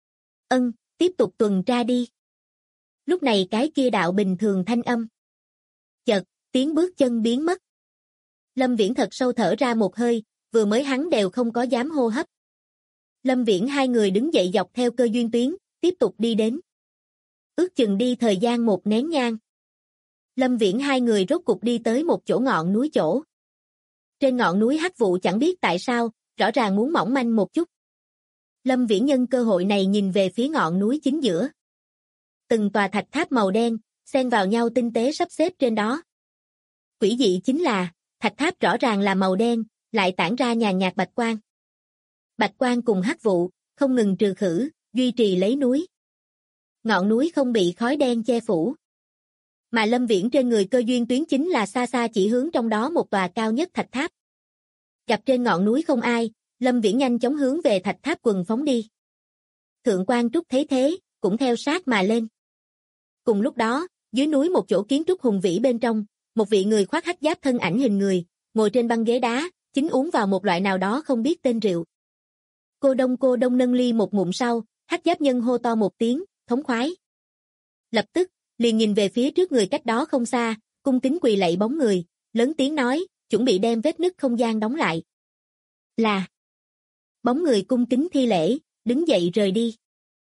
Tiếp tục tuần tra đi. Lúc này cái kia đạo bình thường thanh âm. Chợt, tiếng bước chân biến mất. Lâm Viễn thật sâu thở ra một hơi, vừa mới hắn đều không có dám hô hấp. Lâm Viễn hai người đứng dậy dọc theo cơ duyên tuyến, tiếp tục đi đến. Ước chừng đi thời gian một nén nhang. Lâm Viễn hai người rốt cục đi tới một chỗ ngọn núi chỗ. Trên ngọn núi hắc vụ chẳng biết tại sao, rõ ràng muốn mỏng manh một chút. Lâm Viễn nhân cơ hội này nhìn về phía ngọn núi chính giữa. Từng tòa thạch tháp màu đen, xen vào nhau tinh tế sắp xếp trên đó. Quỷ dị chính là, thạch tháp rõ ràng là màu đen, lại tản ra nhàn nhạt bạch quang. Bạch quang cùng hắc vụ, không ngừng trừ khử, duy trì lấy núi. Ngọn núi không bị khói đen che phủ. Mà Lâm Viễn trên người cơ duyên tuyến chính là xa xa chỉ hướng trong đó một tòa cao nhất thạch tháp. Gặp trên ngọn núi không ai, Lâm Viễn nhanh chóng hướng về thạch tháp quần phóng đi. Thượng Quan Trúc thấy thế, cũng theo sát mà lên. Cùng lúc đó, dưới núi một chỗ kiến trúc hùng vĩ bên trong, một vị người khoác hắc giáp thân ảnh hình người, ngồi trên băng ghế đá, chính uống vào một loại nào đó không biết tên rượu. Cô đông nâng ly một ngụm sau, hắc giáp nhân hô to một tiếng, thống khoái. Lập tức, liền nhìn về phía trước người cách đó không xa, cung kính quỳ lạy bóng người, lớn tiếng nói, chuẩn bị đem vết nứt không gian đóng lại. Là. Bóng người cung kính thi lễ, đứng dậy rời đi.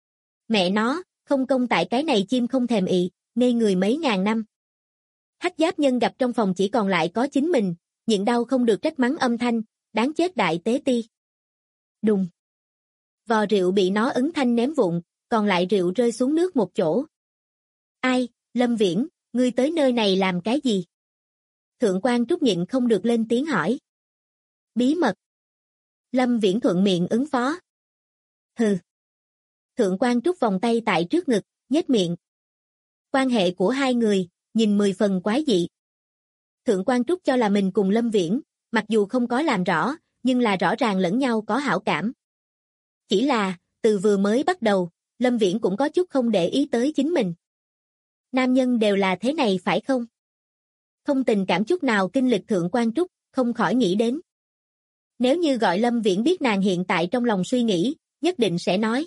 Mẹ nó, không công tại cái này chim không thèm ị, ngây người mấy ngàn năm. Hắc giáp nhân gặp trong phòng chỉ còn lại có chính mình, nhịn đau không được trách mắng âm thanh, đáng chết đại tế ti. Đùng. Vò rượu bị nó ấn thanh ném vụn, còn lại rượu rơi xuống nước một chỗ. Ai, Lâm Viễn, ngươi tới nơi này làm cái gì? Thượng Quan Trúc nhịn không được lên tiếng hỏi. Bí mật. Lâm Viễn thuận miệng ứng phó. Hừ. Thượng Quan Trúc vòng tay tại trước ngực, nhếch miệng. Quan hệ của hai người, nhìn 10 phần quái dị. Thượng Quan Trúc cho là mình cùng Lâm Viễn, mặc dù không có làm rõ, nhưng là rõ ràng lẫn nhau có hảo cảm. Chỉ là, từ vừa mới bắt đầu, Lâm Viễn cũng có chút không để ý tới chính mình. Nam nhân đều là thế này phải không? Không tình cảm chút nào kinh lịch Thượng Quan Trúc, không khỏi nghĩ đến. Nếu như gọi Lâm Viễn biết nàng hiện tại trong lòng suy nghĩ, nhất định sẽ nói.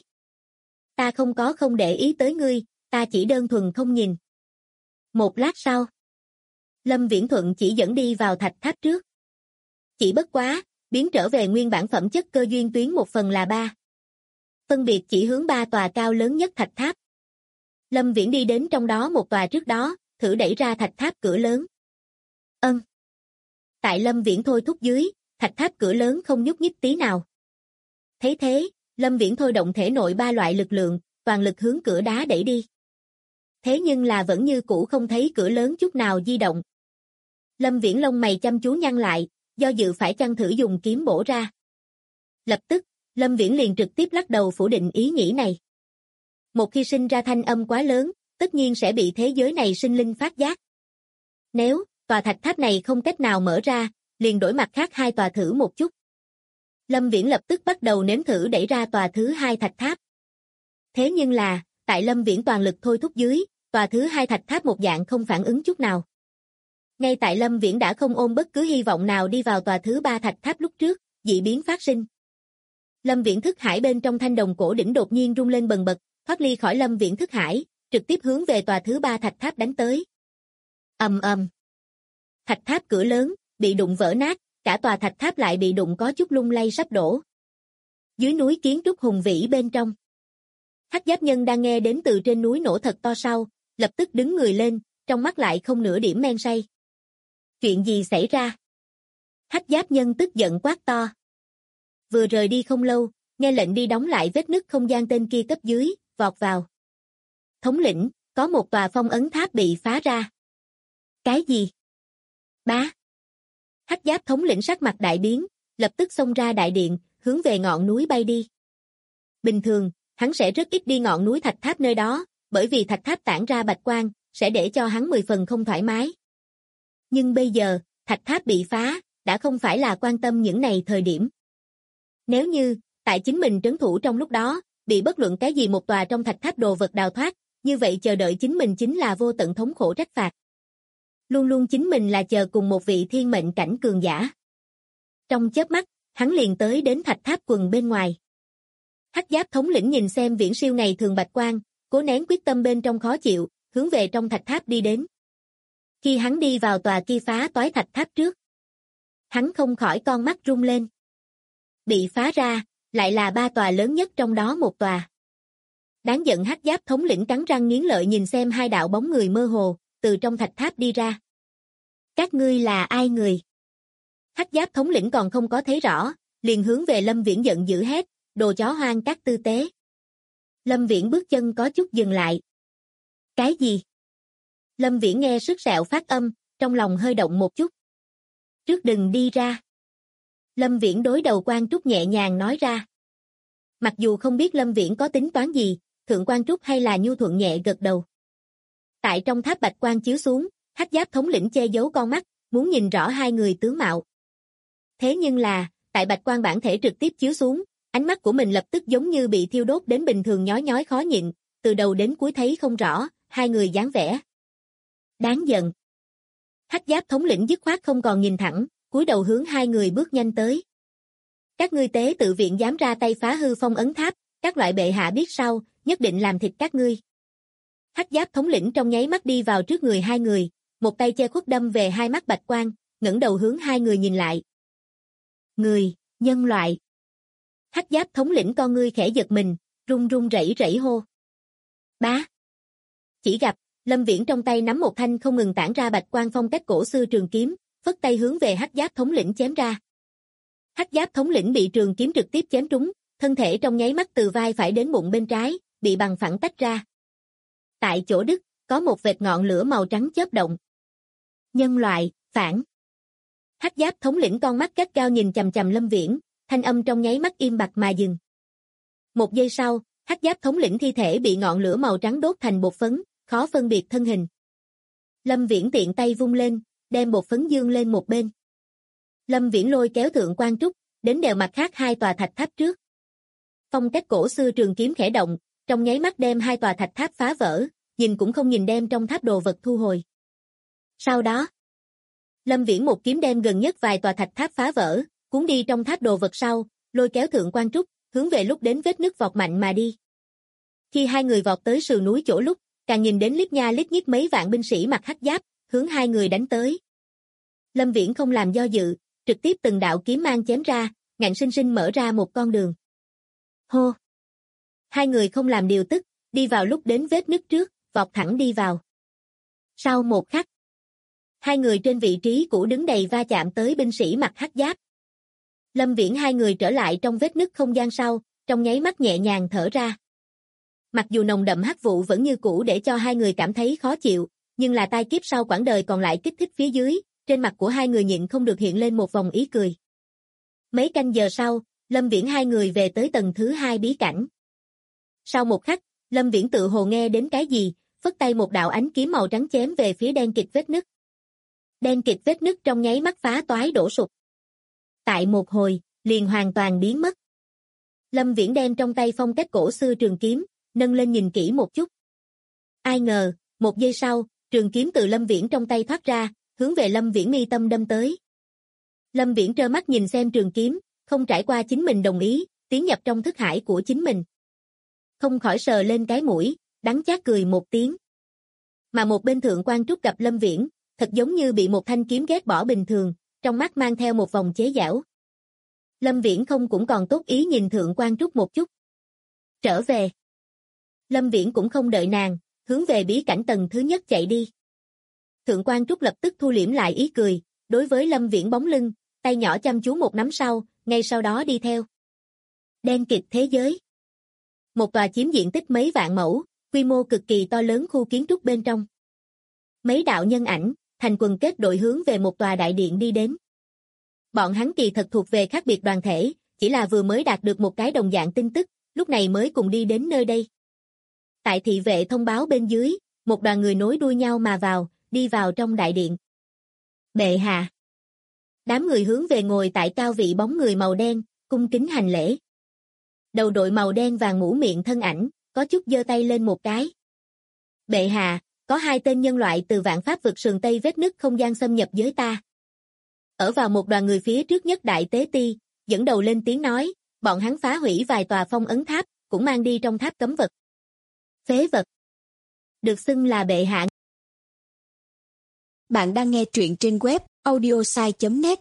Ta không có không để ý tới ngươi, ta chỉ đơn thuần không nhìn. Một lát sau, Lâm Viễn thuận chỉ dẫn đi vào thạch tháp trước. Chỉ bất quá, biến trở về nguyên bản phẩm chất cơ duyên tuyến 1/3. Phân biệt chỉ hướng 3 tòa cao lớn nhất thạch tháp. Lâm Viễn đi đến trong đó một tòa trước đó, thử đẩy ra thạch tháp cửa lớn. Tại Lâm Viễn thôi thúc dưới, thạch tháp cửa lớn không nhúc nhích tí nào. Thấy thế, Lâm Viễn thôi động thể nội 3 loại lực lượng, toàn lực hướng cửa đá đẩy đi. Thế nhưng là vẫn như cũ không thấy cửa lớn chút nào di động. Lâm Viễn lông mày chăm chú nhăn lại, do dự phải chăng thử dùng kiếm bổ ra. Lập tức, Lâm Viễn liền trực tiếp lắc đầu phủ định ý nghĩ này. Một khi sinh ra thanh âm quá lớn, tất nhiên sẽ bị thế giới này sinh linh phát giác. Nếu tòa thạch tháp này không cách nào mở ra, liền đổi mặt khác 2 tòa thử một chút. Lâm Viễn lập tức bắt đầu nếm thử đẩy ra tòa thứ 2 thạch tháp. Thế nhưng là, tại Lâm Viễn toàn lực thôi thúc dưới, tòa thứ 2 thạch tháp một dạng không phản ứng chút nào. Ngay tại Lâm Viễn đã không ôm bất cứ hy vọng nào đi vào tòa thứ 3 thạch tháp lúc trước, dị biến phát sinh. Lâm Viễn thức hải bên trong thanh đồng cổ đỉnh đột nhiên rung lên bần bật, thoát ly khỏi Lâm Viễn thức hải, trực tiếp hướng về tòa thứ 3 thạch tháp đánh tới. Ầm ầm. Thạch tháp cửa lớn bị đụng vỡ nát, cả tòa thạch tháp lại bị đụng có chút lung lay sắp đổ. Dưới núi kiến trúc hùng vĩ bên trong, Hắc Giáp Nhân đang nghe đến từ trên núi nổ thật to sau, lập tức đứng người lên, trong mắt lại không nửa điểm men say. Chuyện gì xảy ra? Hắc Giáp Nhân tức giận quát to. Vừa rời đi không lâu, nghe lệnh đi đóng lại vết nứt không gian tên kia cấp dưới, vọt vào. Thống lĩnh, có một tòa phong ấn tháp bị phá ra. Cái gì? Bá. Hắc Giáp thống lĩnh sắc mặt đại biến, lập tức xông ra đại điện, hướng về ngọn núi bay đi. Bình thường, hắn sẽ rất ít đi ngọn núi thạch tháp nơi đó, bởi vì thạch tháp tản ra bạch quang, sẽ để cho hắn 10 phần không thoải mái. Nhưng bây giờ, thạch tháp bị phá, đã không phải là quan tâm những này thời điểm. Nếu như, tại chính mình trấn thủ trong lúc đó, bị bất luận cái gì một tòa trong thạch tháp đồ vật đào thoát, như vậy chờ đợi chính mình chính là vô tận thống khổ trách phạt. Luôn luôn chính mình là chờ cùng một vị thiên mệnh cảnh cường giả. Trong chớp mắt, hắn liền tới đến thạch tháp quần bên ngoài. Hắc Giáp thống lĩnh nhìn xem viễn siêu ngày thường bạch quang, cố nén quyết tâm bên trong khó chịu, hướng về trong thạch tháp đi đến. Khi hắn đi vào tòa kia phá toái thạch tháp trước, hắn không khỏi con mắt rung lên. Bị phá ra, lại là 3 tòa lớn nhất trong đó một tòa. Đáng giận. Hắc Giáp thống lĩnh cắn răng nghiến lợi nhìn xem 2 đạo bóng người mơ hồ, từ trong thạch tháp đi ra. Các ngươi là ai người? Hắc Giáp thống lĩnh còn không có thấy rõ, liền hướng về Lâm Viễn giận dữ hét, đồ chó hoang các tư tế. Lâm Viễn bước chân có chút dừng lại. Cái gì? Lâm Viễn nghe sức sẹo phát âm, trong lòng hơi động một chút. Trước đừng đi ra. Lâm Viễn đối đầu Quan Trúc nhẹ nhàng nói ra. Mặc dù không biết Lâm Viễn có tính toán gì, Thượng Quan Trúc hay là nhu thuận nhẹ gật đầu. Tại trong tháp bạch quang chiếu xuống, Hắc Giáp thống lĩnh che giấu con mắt, muốn nhìn rõ 2 người tướng mạo. Thế nhưng là, tại bạch quang bản thể trực tiếp chiếu xuống, ánh mắt của mình lập tức giống như bị thiêu đốt đến bình thường nhói nhói khó nhịn, từ đầu đến cuối thấy không rõ 2 người dáng vẻ. Đáng giận. Hắc Giáp thống lĩnh dứt khoát không còn nhìn thẳng, cúi đầu hướng 2 người bước nhanh tới. Các ngươi tế tự viện dám ra tay phá hư phong ấn tháp, các loại bệ hạ biết sau, nhất định làm thịt các ngươi. Hắc Giáp thống lĩnh trong nháy mắt đi vào trước người 2 người, một tay che khuất đâm về 2 mắt bạch quang, ngẩng đầu hướng 2 người nhìn lại. Người, nhân loại. Hắc Giáp thống lĩnh con ngươi khẽ giật mình, run run rẩy rẩy hô. Bá. Chỉ gặp, Lâm Viễn trong tay nắm một thanh không ngừng tản ra bạch quang phong cách cổ xưa trường kiếm, phất tay hướng về Hắc Giáp thống lĩnh chém ra. Hắc Giáp thống lĩnh bị trường kiếm trực tiếp chém trúng, thân thể trong nháy mắt từ vai phải đến bụng bên trái, bị bằng phẳng tách ra. Tại chỗ đứt, có một vệt ngọn lửa màu trắng chớp động. Nhân loại, phản. Hắc Giáp thống lĩnh con mắt gắt gao nhìn chằm chằm Lâm Viễn, thanh âm trong nháy mắt im bặt mà dừng. Một giây sau, Hắc Giáp thống lĩnh thi thể bị ngọn lửa màu trắng đốt thành bột phấn, khó phân biệt thân hình. Lâm Viễn tiện tay vung lên, đem bột phấn dương lên một bên. Lâm Viễn lôi kéo Thượng Quan Trúc, đến đèo mặt khác 2 tòa thạch tháp trước. Phong cách cổ xưa trường kiếm khẽ động, trong nháy mắt đem 2 tòa thạch tháp phá vỡ, nhìn cũng không nhìn đem trong tháp đồ vật thu hồi. Sau đó, Lâm Viễn một kiếm đem gần nhất vài tòa thạch tháp phá vỡ, cuốn đi trong tháp đồ vật sau, lôi kéo Thượng Quan Trúc, hướng về lúc đến vết nứt vọt mạnh mà đi. Khi 2 người vọt tới sườn núi chỗ lúc, càng nhìn đến lít nha lít nhít mấy vạn binh sĩ mặc hắc giáp, hướng 2 người đánh tới. Lâm Viễn không làm do dự, trực tiếp từng đạo kiếm mang chém ra, ngạnh sinh sinh mở ra một con đường. Hô! 2 người không làm điều tức, đi vào lúc đến vết nứt trước, vọt thẳng đi vào. Sau một khắc, hai người trên vị trí cũ đứng đầy va chạm tới binh sĩ mặc hắc giáp. Lâm Viễn hai người trở lại trong vết nứt không gian sau, trong nháy mắt nhẹ nhàng thở ra. Mặc dù nồng đậm hắc vụ vẫn như cũ để cho hai người cảm thấy khó chịu, nhưng là tai kiếp sau quãng đời còn lại kích thích phía dưới, trên mặt của hai người nhịn không được hiện lên một vòng ý cười. Mấy canh giờ sau, Lâm Viễn hai người về tới tầng thứ 2 bí cảnh. Sau một khắc, Lâm Viễn tự hồ nghe đến cái gì, phất tay một đạo ánh kiếm màu trắng chém về phía đen kịt vết nứt. Đen kịt vết nứt trong nháy mắt phá toái đổ sụp. Tại một hồi, liền hoàn toàn biến mất. Lâm Viễn đem trong tay phong cách cổ xưa trường kiếm, nâng lên nhìn kỹ một chút. Ai ngờ, một giây sau, trường kiếm từ Lâm Viễn trong tay thoát ra, hướng về Lâm Viễn mi tâm đâm tới. Lâm Viễn trơ mắt nhìn xem trường kiếm, không trải qua chính mình đồng ý, tiến nhập trong thức hải của chính mình. Không khỏi sờ lên cái mũi, đắng chát cười một tiếng. Mà một bên Thượng Quan Trúc gặp Lâm Viễn, thật giống như bị một thanh kiếm ghét bỏ bình thường, trong mắt mang theo một vòng chế giễu. Lâm Viễn không cũng còn tốt ý nhìn Thượng Quan Trúc một chút. Trở về. Lâm Viễn cũng không đợi nàng, hướng về bí cảnh tầng thứ nhất chạy đi. Thượng Quan Trúc lập tức thu liễm lại ý cười, đối với Lâm Viễn bóng lưng, tay nhỏ chăm chú một nắm sau, ngay sau đó đi theo. Đen kịt thế giới. Một tòa chiếm diện tích mấy vạn mẫu, quy mô cực kỳ to lớn khu kiến trúc bên trong. Mấy đạo nhân ảnh, thành quần kết đội hướng về một tòa đại điện đi đến. Bọn hắn kỳ thật thuộc về khác biệt đoàn thể, chỉ là vừa mới đạt được một cái đồng dạng tin tức, lúc này mới cùng đi đến nơi đây. Tại thị vệ thông báo bên dưới, một đoàn người nối đuôi nhau mà vào, đi vào trong đại điện. Bệ hạ. Đám người hướng về ngồi tại cao vị bóng người màu đen, cung kính hành lễ. Đầu đội màu đen vàng mũ miệng thân ảnh, có chút giơ tay lên một cái. Bệ hạ, có 2 tên nhân loại từ vạn pháp vực sườn Tây vết nứt không gian xâm nhập giới ta. Ở vào một đoàn người phía trước nhất Đại Tế Ti, dẫn đầu lên tiếng nói, bọn hắn phá hủy vài tòa phong ấn tháp, cũng mang đi trong tháp cấm vật. Phế vật. Được xưng là bệ hạ. Bạn đang nghe truyện trên web audiosai.net.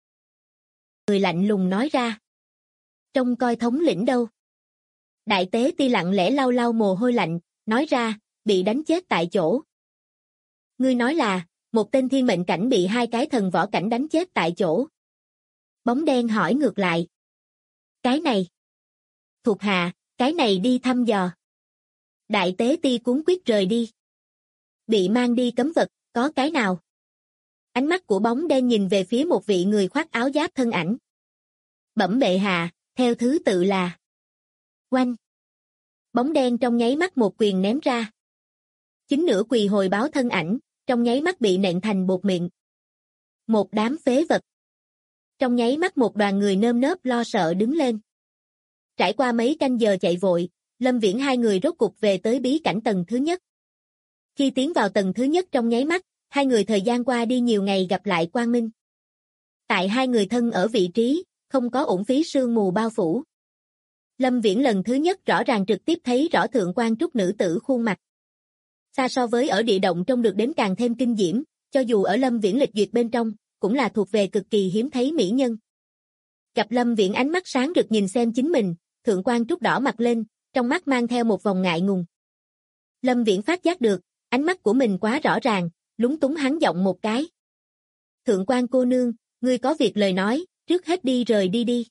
Người lạnh lùng nói ra. Trông coi thống lĩnh đâu? Đại Tế Ti lặng lẽ lau lau mồ hôi lạnh, nói ra, bị đánh chết tại chỗ. Ngươi nói là, một tên thiên mệnh cảnh bị 2 cái thần võ cảnh đánh chết tại chỗ. Bóng đen hỏi ngược lại. Cái này. Thuộc hạ, cái này đi thăm dò. Đại Tế Ti cuống quyết rời đi. Bị mang đi cấm vật, có cái nào? Ánh mắt của bóng đen nhìn về phía một vị người khoác áo giáp thân ảnh. Bẩm bệ hạ, theo thứ tự là. Oanh. Bóng đen trong nháy mắt một quyền ném ra. Chính nửa quỳ hồi báo thân ảnh, trong nháy mắt bị nện thành bột mịn. Một đám phế vật. Trong nháy mắt một đoàn người nơm nớp lo sợ đứng lên. Trải qua mấy canh giờ chạy vội, Lâm Viễn hai người rốt cục về tới bí cảnh tầng thứ nhất. Khi tiến vào tầng thứ nhất trong nháy mắt, hai người thời gian qua đi nhiều ngày gặp lại quang minh. Tại hai người thân ở vị trí, không có uổng phí sương mù bao phủ. Lâm Viễn lần thứ nhất rõ ràng trực tiếp thấy rõ Thượng Quan Trúc nữ tử khuôn mặt. Xa so với ở địa động trong được đến càng thêm kinh diễm, cho dù ở Lâm Viễn lịch duyệt bên trong, cũng là thuộc về cực kỳ hiếm thấy mỹ nhân. Gặp Lâm Viễn ánh mắt sáng rực nhìn xem chính mình, Thượng Quan Trúc đỏ mặt lên, trong mắt mang theo một vòng ngại ngùng. Lâm Viễn phát giác được, ánh mắt của mình quá rõ ràng, lúng túng hắn giọng một cái. Thượng Quan cô nương, ngươi có việc lời nói, trước hết đi rời đi đi.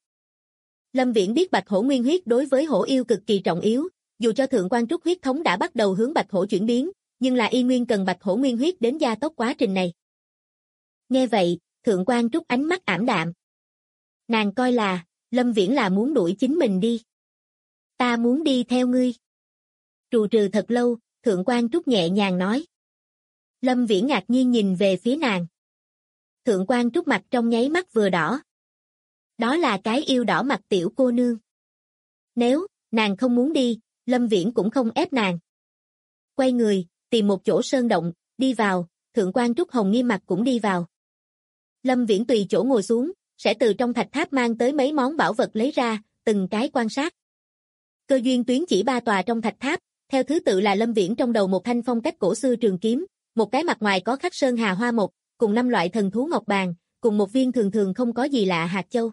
Lâm Viễn biết Bạch Hổ nguyên huyết đối với hổ yêu cực kỳ trọng yếu, dù cho Thượng Quan Trúc huyết thống đã bắt đầu hướng Bạch Hổ chuyển biến, nhưng là y nguyên cần Bạch Hổ nguyên huyết đến gia tốc quá trình này. Nghe vậy, Thượng Quan Trúc ánh mắt ảm đạm. Nàng coi là, Lâm Viễn là muốn đuổi chính mình đi. Ta muốn đi theo ngươi. Trù trừ thật lâu, Thượng Quan Trúc nhẹ nhàng nói. Lâm Viễn ngạc nhiên nhìn về phía nàng. Thượng Quan Trúc mặt trong nháy mắt vừa đỏ. Đó là cái yêu đỏ mặt tiểu cô nương. Nếu, nàng không muốn đi, Lâm Viễn cũng không ép nàng. Quay người, tìm một chỗ sơn động, đi vào, Thượng Quan Trúc Hồng nghiêm mặt cũng đi vào. Lâm Viễn tùy chỗ ngồi xuống, sẽ từ trong thạch tháp mang tới mấy món bảo vật lấy ra, từng cái quan sát. Cơ duyên tuyến chỉ 3 tòa trong thạch tháp, theo thứ tự là Lâm Viễn trong đầu một thanh phong cách cổ xưa trường kiếm, một cái mặt ngoài có khắc sơn hà hoa mộc, cùng 5 loại thần thú ngọc bàn, cùng một viên thường thường không có gì lạ hạt châu.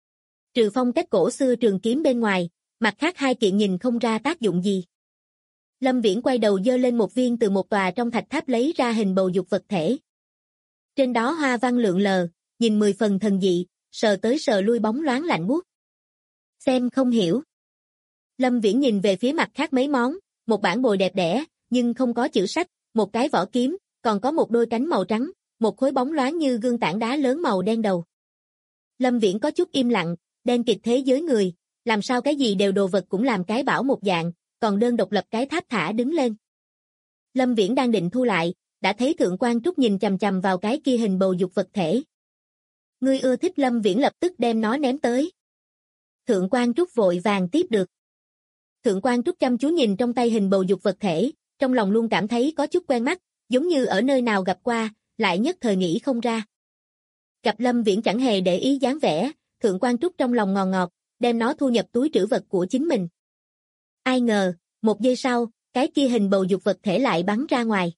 Trừ phong cách cổ xưa trường kiếm bên ngoài, mặt khác 2 kiện nhìn không ra tác dụng gì. Lâm Viễn quay đầu giơ lên một viên từ một tòa trong thạch tháp lấy ra hình bầu dục vật thể. Trên đó hoa văn lượn lờ, nhìn 10 phần thần dị, sờ tới sờ lui bóng loáng lạnh buốt. Xem không hiểu. Lâm Viễn nhìn về phía mặt khác mấy món, một bản bồi đẹp đẽ, nhưng không có chữ sách, một cái vỏ kiếm, còn có một đôi cánh màu trắng, một khối bóng loáng như gương tảng đá lớn màu đen đầu. Lâm Viễn có chút im lặng, đen kịt thế giới người, làm sao cái gì đều đồ vật cũng làm cái bảo một dạng, còn đơn độc lập cái tháp thả đứng lên. Lâm Viễn đang định thu lại, đã thấy Thượng Quan Trúc nhìn chằm chằm vào cái kia hình bầu dục vật thể. Ngươi ưa thích? Lâm Viễn lập tức đem nó ném tới. Thượng Quan Trúc vội vàng tiếp được. Thượng Quan Trúc chăm chú nhìn trong tay hình bầu dục vật thể, trong lòng luôn cảm thấy có chút quen mắt, giống như ở nơi nào gặp qua, lại nhất thời nghĩ không ra. Gặp Lâm Viễn chẳng hề để ý dáng vẻ, Thượng Quan Trúc trong lòng ngọt ngọt, đem nó thu nhập túi trữ vật của chính mình. Ai ngờ, một giây sau, cái kia hình bầu dục vật thể lại bắn ra ngoài.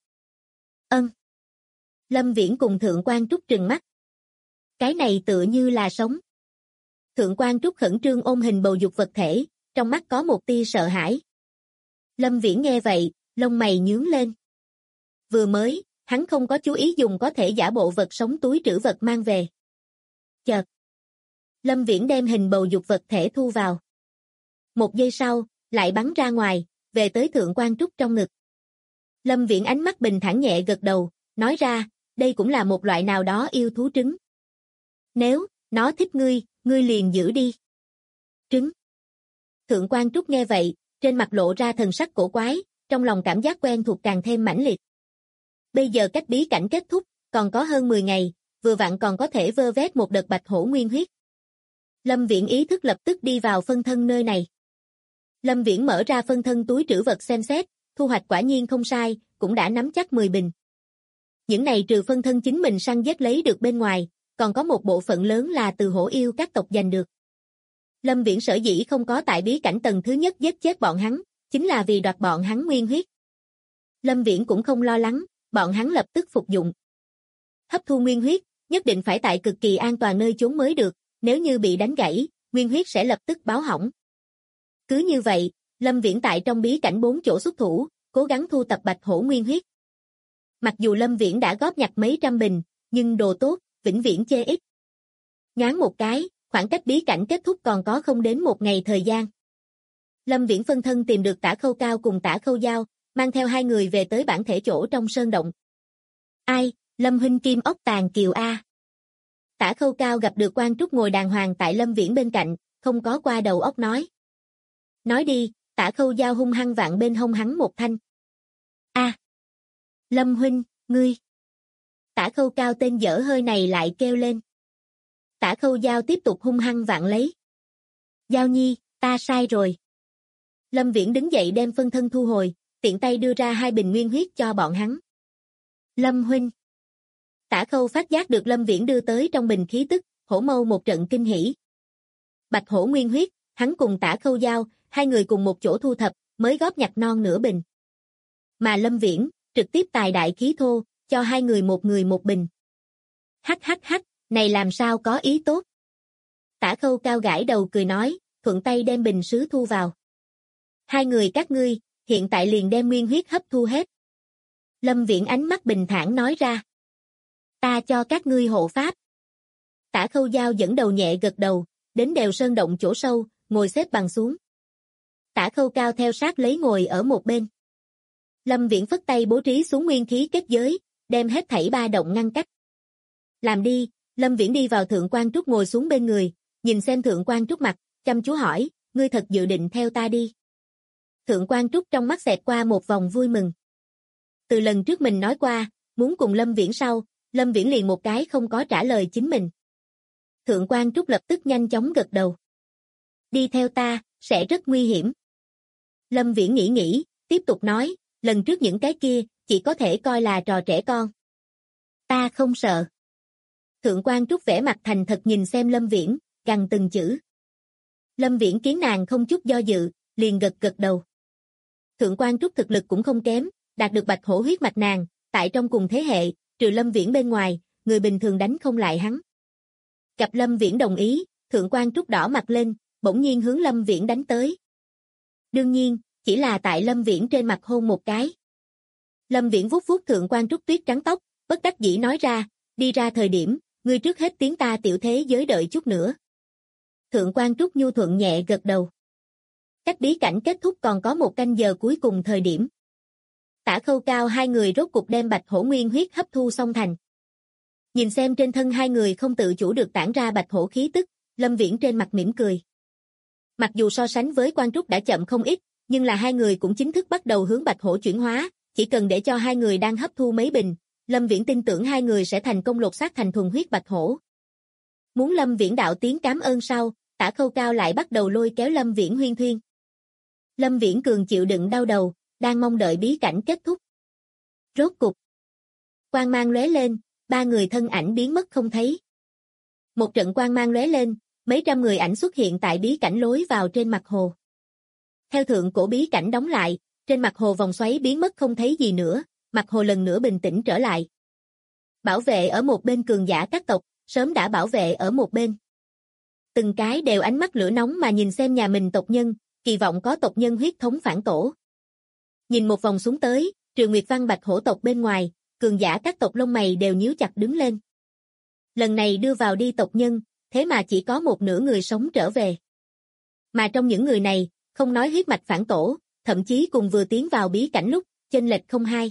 Lâm Viễn cùng Thượng Quan Trúc trừng mắt. Cái này tựa như là sống. Thượng Quan Trúc khẩn trương ôm hình bầu dục vật thể, trong mắt có một tia sợ hãi. Lâm Viễn nghe vậy, lông mày nhướng lên. Vừa mới, hắn không có chú ý dùng có thể giả bộ vật sống túi trữ vật mang về. Chợt, Lâm Viễn đem hình bầu dục vật thể thu vào. Một giây sau, lại bắn ra ngoài, về tới Thượng Quan Trúc trong ngực. Lâm Viễn ánh mắt bình thản nhẹ gật đầu, nói ra, đây cũng là một loại nào đó yêu thú trứng. Nếu nó thích ngươi, ngươi liền giữ đi. Trứng. Thượng Quan Trúc nghe vậy, trên mặt lộ ra thần sắc cổ quái, trong lòng cảm giác quen thuộc càng thêm mãnh liệt. Bây giờ cách bí cảnh kết thúc, còn có hơn 10 ngày, vừa vặn còn có thể vơ vét một đợt bạch hổ nguyên huyết. Lâm Viễn ý thức lập tức đi vào phân thân nơi này. Lâm Viễn mở ra phân thân túi trữ vật xem xét, thu hoạch quả nhiên không sai, cũng đã nắm chắc 10 bình. Những này trừ phân thân chính mình săn giết lấy được bên ngoài, còn có một bộ phận lớn là từ hổ yêu các tộc giành được. Lâm Viễn sở dĩ không có tại bí cảnh tầng thứ nhất giết chết bọn hắn, chính là vì đoạt bọn hắn nguyên huyết. Lâm Viễn cũng không lo lắng, bọn hắn lập tức phục dụng. Hấp thu nguyên huyết, nhất định phải tại cực kỳ an toàn nơi chốn mới được, nếu như bị đánh gãy, nguyên huyết sẽ lập tức báo hỏng. Cứ như vậy, Lâm Viễn tại trong bí cảnh 4 chỗ xuất thủ, cố gắng thu tập bạch hổ nguyên huyết. Mặc dù Lâm Viễn đã góp nhặt mấy trăm bình, nhưng đồ tốt, vĩnh viễn chê ít. Nhoáng một cái, khoảng cách bí cảnh kết thúc còn có không đến 1 ngày thời gian. Lâm Viễn phân thân tìm được Tả Khâu Cao cùng Tả Khâu Dao, mang theo hai người về tới bản thể chỗ trong sơn động. Ai, Lâm huynh kim ốc tàng kiều a. Tả Khâu Cao gặp được Quan Trúc ngồi đàng hoàng tại Lâm Viễn bên cạnh, không có qua đầu óc nói. Nói đi, Tả Khâu Dao hung hăng vặn bên hông hắn một thanh. A, Lâm huynh, ngươi. Tả Khâu Cao tên dở hơi này lại kêu lên. Tả Khâu Dao tiếp tục hung hăng vặn lấy. Dao nhi, ta sai rồi. Lâm Viễn đứng dậy đem phân thân thu hồi, tiện tay đưa ra 2 bình nguyên huyết cho bọn hắn. Lâm huynh. Tả Khâu phát giác được Lâm Viễn đưa tới trong bình khí tức, hổ mâu một trận kinh hỉ. Bạch hổ nguyên huyết, hắn cùng Tả Khâu Dao, hai người cùng một chỗ thu thập, mới góp nhặt non nửa bình. Mà Lâm Viễn, trực tiếp tài đại khí thô, cho hai người một bình. Hắc, này làm sao có ý tốt. Tả Khâu Cao gãi đầu cười nói, thuận tay đem bình sứ thu vào. Hai người các ngươi, hiện tại liền đem nguyên huyết hấp thu hết. Lâm Viễn ánh mắt bình thản nói ra. Ta cho các ngươi hộ pháp. Tả Khâu Dao dẫn đầu nhẹ gật đầu, đến đều sơn động chỗ sâu, ngồi xếp bằng xuống. Tả Khâu Cao theo sát lấy ngồi ở một bên. Lâm Viễn phất tay bố trí xuống nguyên khí kết giới, đem hết thảy 3 động ngăn cách. Làm đi, Lâm Viễn đi vào Thượng Quan Trúc ngồi xuống bên người, nhìn xem Thượng Quan Trúc mặt, chăm chú hỏi, ngươi thật dự định theo ta đi. Thượng Quan Trúc trong mắt xẹt qua một vòng vui mừng. Từ lần trước mình nói qua, muốn cùng Lâm Viễn sau, Lâm Viễn liền một cái không có trả lời chính mình. Thượng Quan Trúc lập tức nhanh chóng gật đầu. Đi theo ta, sẽ rất nguy hiểm. Lâm Viễn nghĩ, tiếp tục nói, lần trước những cái kia, chỉ có thể coi là trò trẻ con. Ta không sợ. Thượng Quan Trúc vẻ mặt thành thật nhìn xem Lâm Viễn, gằn từng chữ. Lâm Viễn kiến nàng không chút do dự, liền gật đầu. Thượng Quan Trúc thực lực cũng không kém, đạt được bạch hổ huyết mạch nàng, tại trong cùng thế hệ, trừ Lâm Viễn bên ngoài, người bình thường đánh không lại hắn. Gặp Lâm Viễn đồng ý, Thượng Quan Trúc đỏ mặt lên, bỗng nhiên hướng Lâm Viễn đánh tới. Đương nhiên, chỉ là tại Lâm Viễn trên mặt hôn một cái. Lâm Viễn vuốt vuốt Thượng quan Trúc Tuyết trắng tóc, bất đắc dĩ nói ra, đi ra thời điểm, ngươi trước hết tiếng ta tiểu thế giới đợi chút nữa. Thượng quan Trúc nhu thuận nhẹ gật đầu. Cách bí cảnh kết thúc còn có một canh giờ cuối cùng thời điểm. Tả Khâu Cao hai người rốt cục đem bạch hổ nguyên huyết hấp thu xong thành. Nhìn xem trên thân hai người không tự chủ được tản ra bạch hổ khí tức, Lâm Viễn trên mặt mỉm cười. Mặc dù so sánh với Quan Trúc đã chậm không ít, nhưng là hai người cũng chính thức bắt đầu hướng bạch hổ chuyển hóa, chỉ cần để cho hai người đang hấp thu mấy bình, Lâm Viễn tin tưởng hai người sẽ thành công lột xác thành thuần huyết bạch hổ. Muốn Lâm Viễn đạo tiếng cảm ơn sau, Tả Khâu Cao lại bắt đầu lôi kéo Lâm Viễn huyên thuyên. Lâm Viễn cường chịu đựng đau đầu, đang mong đợi bí cảnh kết thúc. Rốt cục, quang mang lóe lên, ba người thân ảnh biến mất không thấy. Một trận quang mang lóe lên, mấy trăm người ảnh xuất hiện tại bí cảnh lối vào trên mặt hồ. Theo thượng cổ bí cảnh đóng lại, trên mặt hồ vòng xoáy biến mất không thấy gì nữa, mặt hồ lần nữa bình tĩnh trở lại. Bảo vệ ở một bên cường giả các tộc, sớm đã bảo vệ ở một bên. Từng cái đều ánh mắt lửa nóng mà nhìn xem nhà mình tộc nhân, kỳ vọng có tộc nhân huyết thống phản tổ. Nhìn một vòng xuống tới, trừ Nguyệt Văn Bạch hổ tộc bên ngoài, cường giả các tộc lông mày đều nhíu chặt đứng lên. Lần này đưa vào đi tộc nhân, thế mà chỉ có một nửa người sống trở về. Mà trong những người này, không nói huyết mạch phản tổ, thậm chí cùng vừa tiến vào bí cảnh lúc, chênh lệch không hai.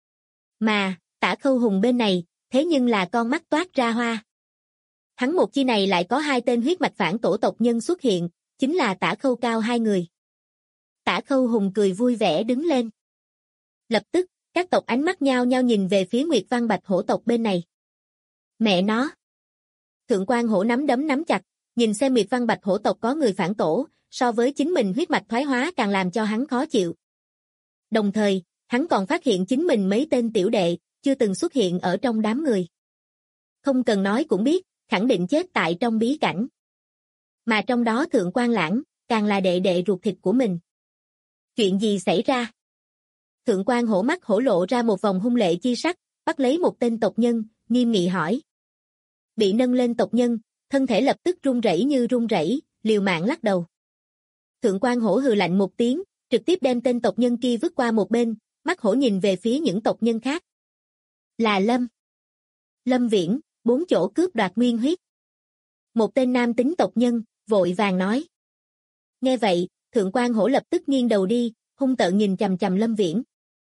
Mà, Tả Khâu Hùng bên này, thế nhưng là con mắt toát ra hoa. Hắn một chi này lại có hai tên huyết mạch phản tổ tộc nhân xuất hiện, chính là Tả Khâu Cao hai người. Tả Khâu Hùng cười vui vẻ đứng lên. Lập tức, các tộc ánh mắt nhao nhao nhìn về phía Nguyệt Văn Bạch hổ tộc bên này. Mẹ nó! Thượng quan hổ nắm đấm nắm chặt, nhìn xem Nguyệt Văn Bạch hổ tộc có người phản tổ, so với chính mình huyết mạch thoái hóa càng làm cho hắn khó chịu. Đồng thời, hắn còn phát hiện chính mình mấy tên tiểu đệ, chưa từng xuất hiện ở trong đám người. Không cần nói cũng biết, khẳng định chết tại trong bí cảnh. Mà trong đó Thượng quan Lãng, càng là đệ đệ ruột thịt của mình. Chuyện gì xảy ra? Thượng quan hổ mắt hổ lộ ra một vòng hung lệ chi sắc, bắt lấy một tên tộc nhân, nghiêm nghị hỏi. Bị nâng lên tộc nhân, thân thể lập tức run rẩy như run rẩy, liều mạng lắc đầu. Thượng quan hổ hừ lạnh một tiếng, trực tiếp đem tên tộc nhân kia vứt qua một bên, mắt hổ nhìn về phía những tộc nhân khác. Là Lâm Viễn, 4 chỗ cướp đoạt nguyên huyết. Một tên nam tính tộc nhân, vội vàng nói. Nghe vậy, Thượng quan hổ lập tức nghiêng đầu đi, hung tợn nhìn chằm chằm Lâm Viễn.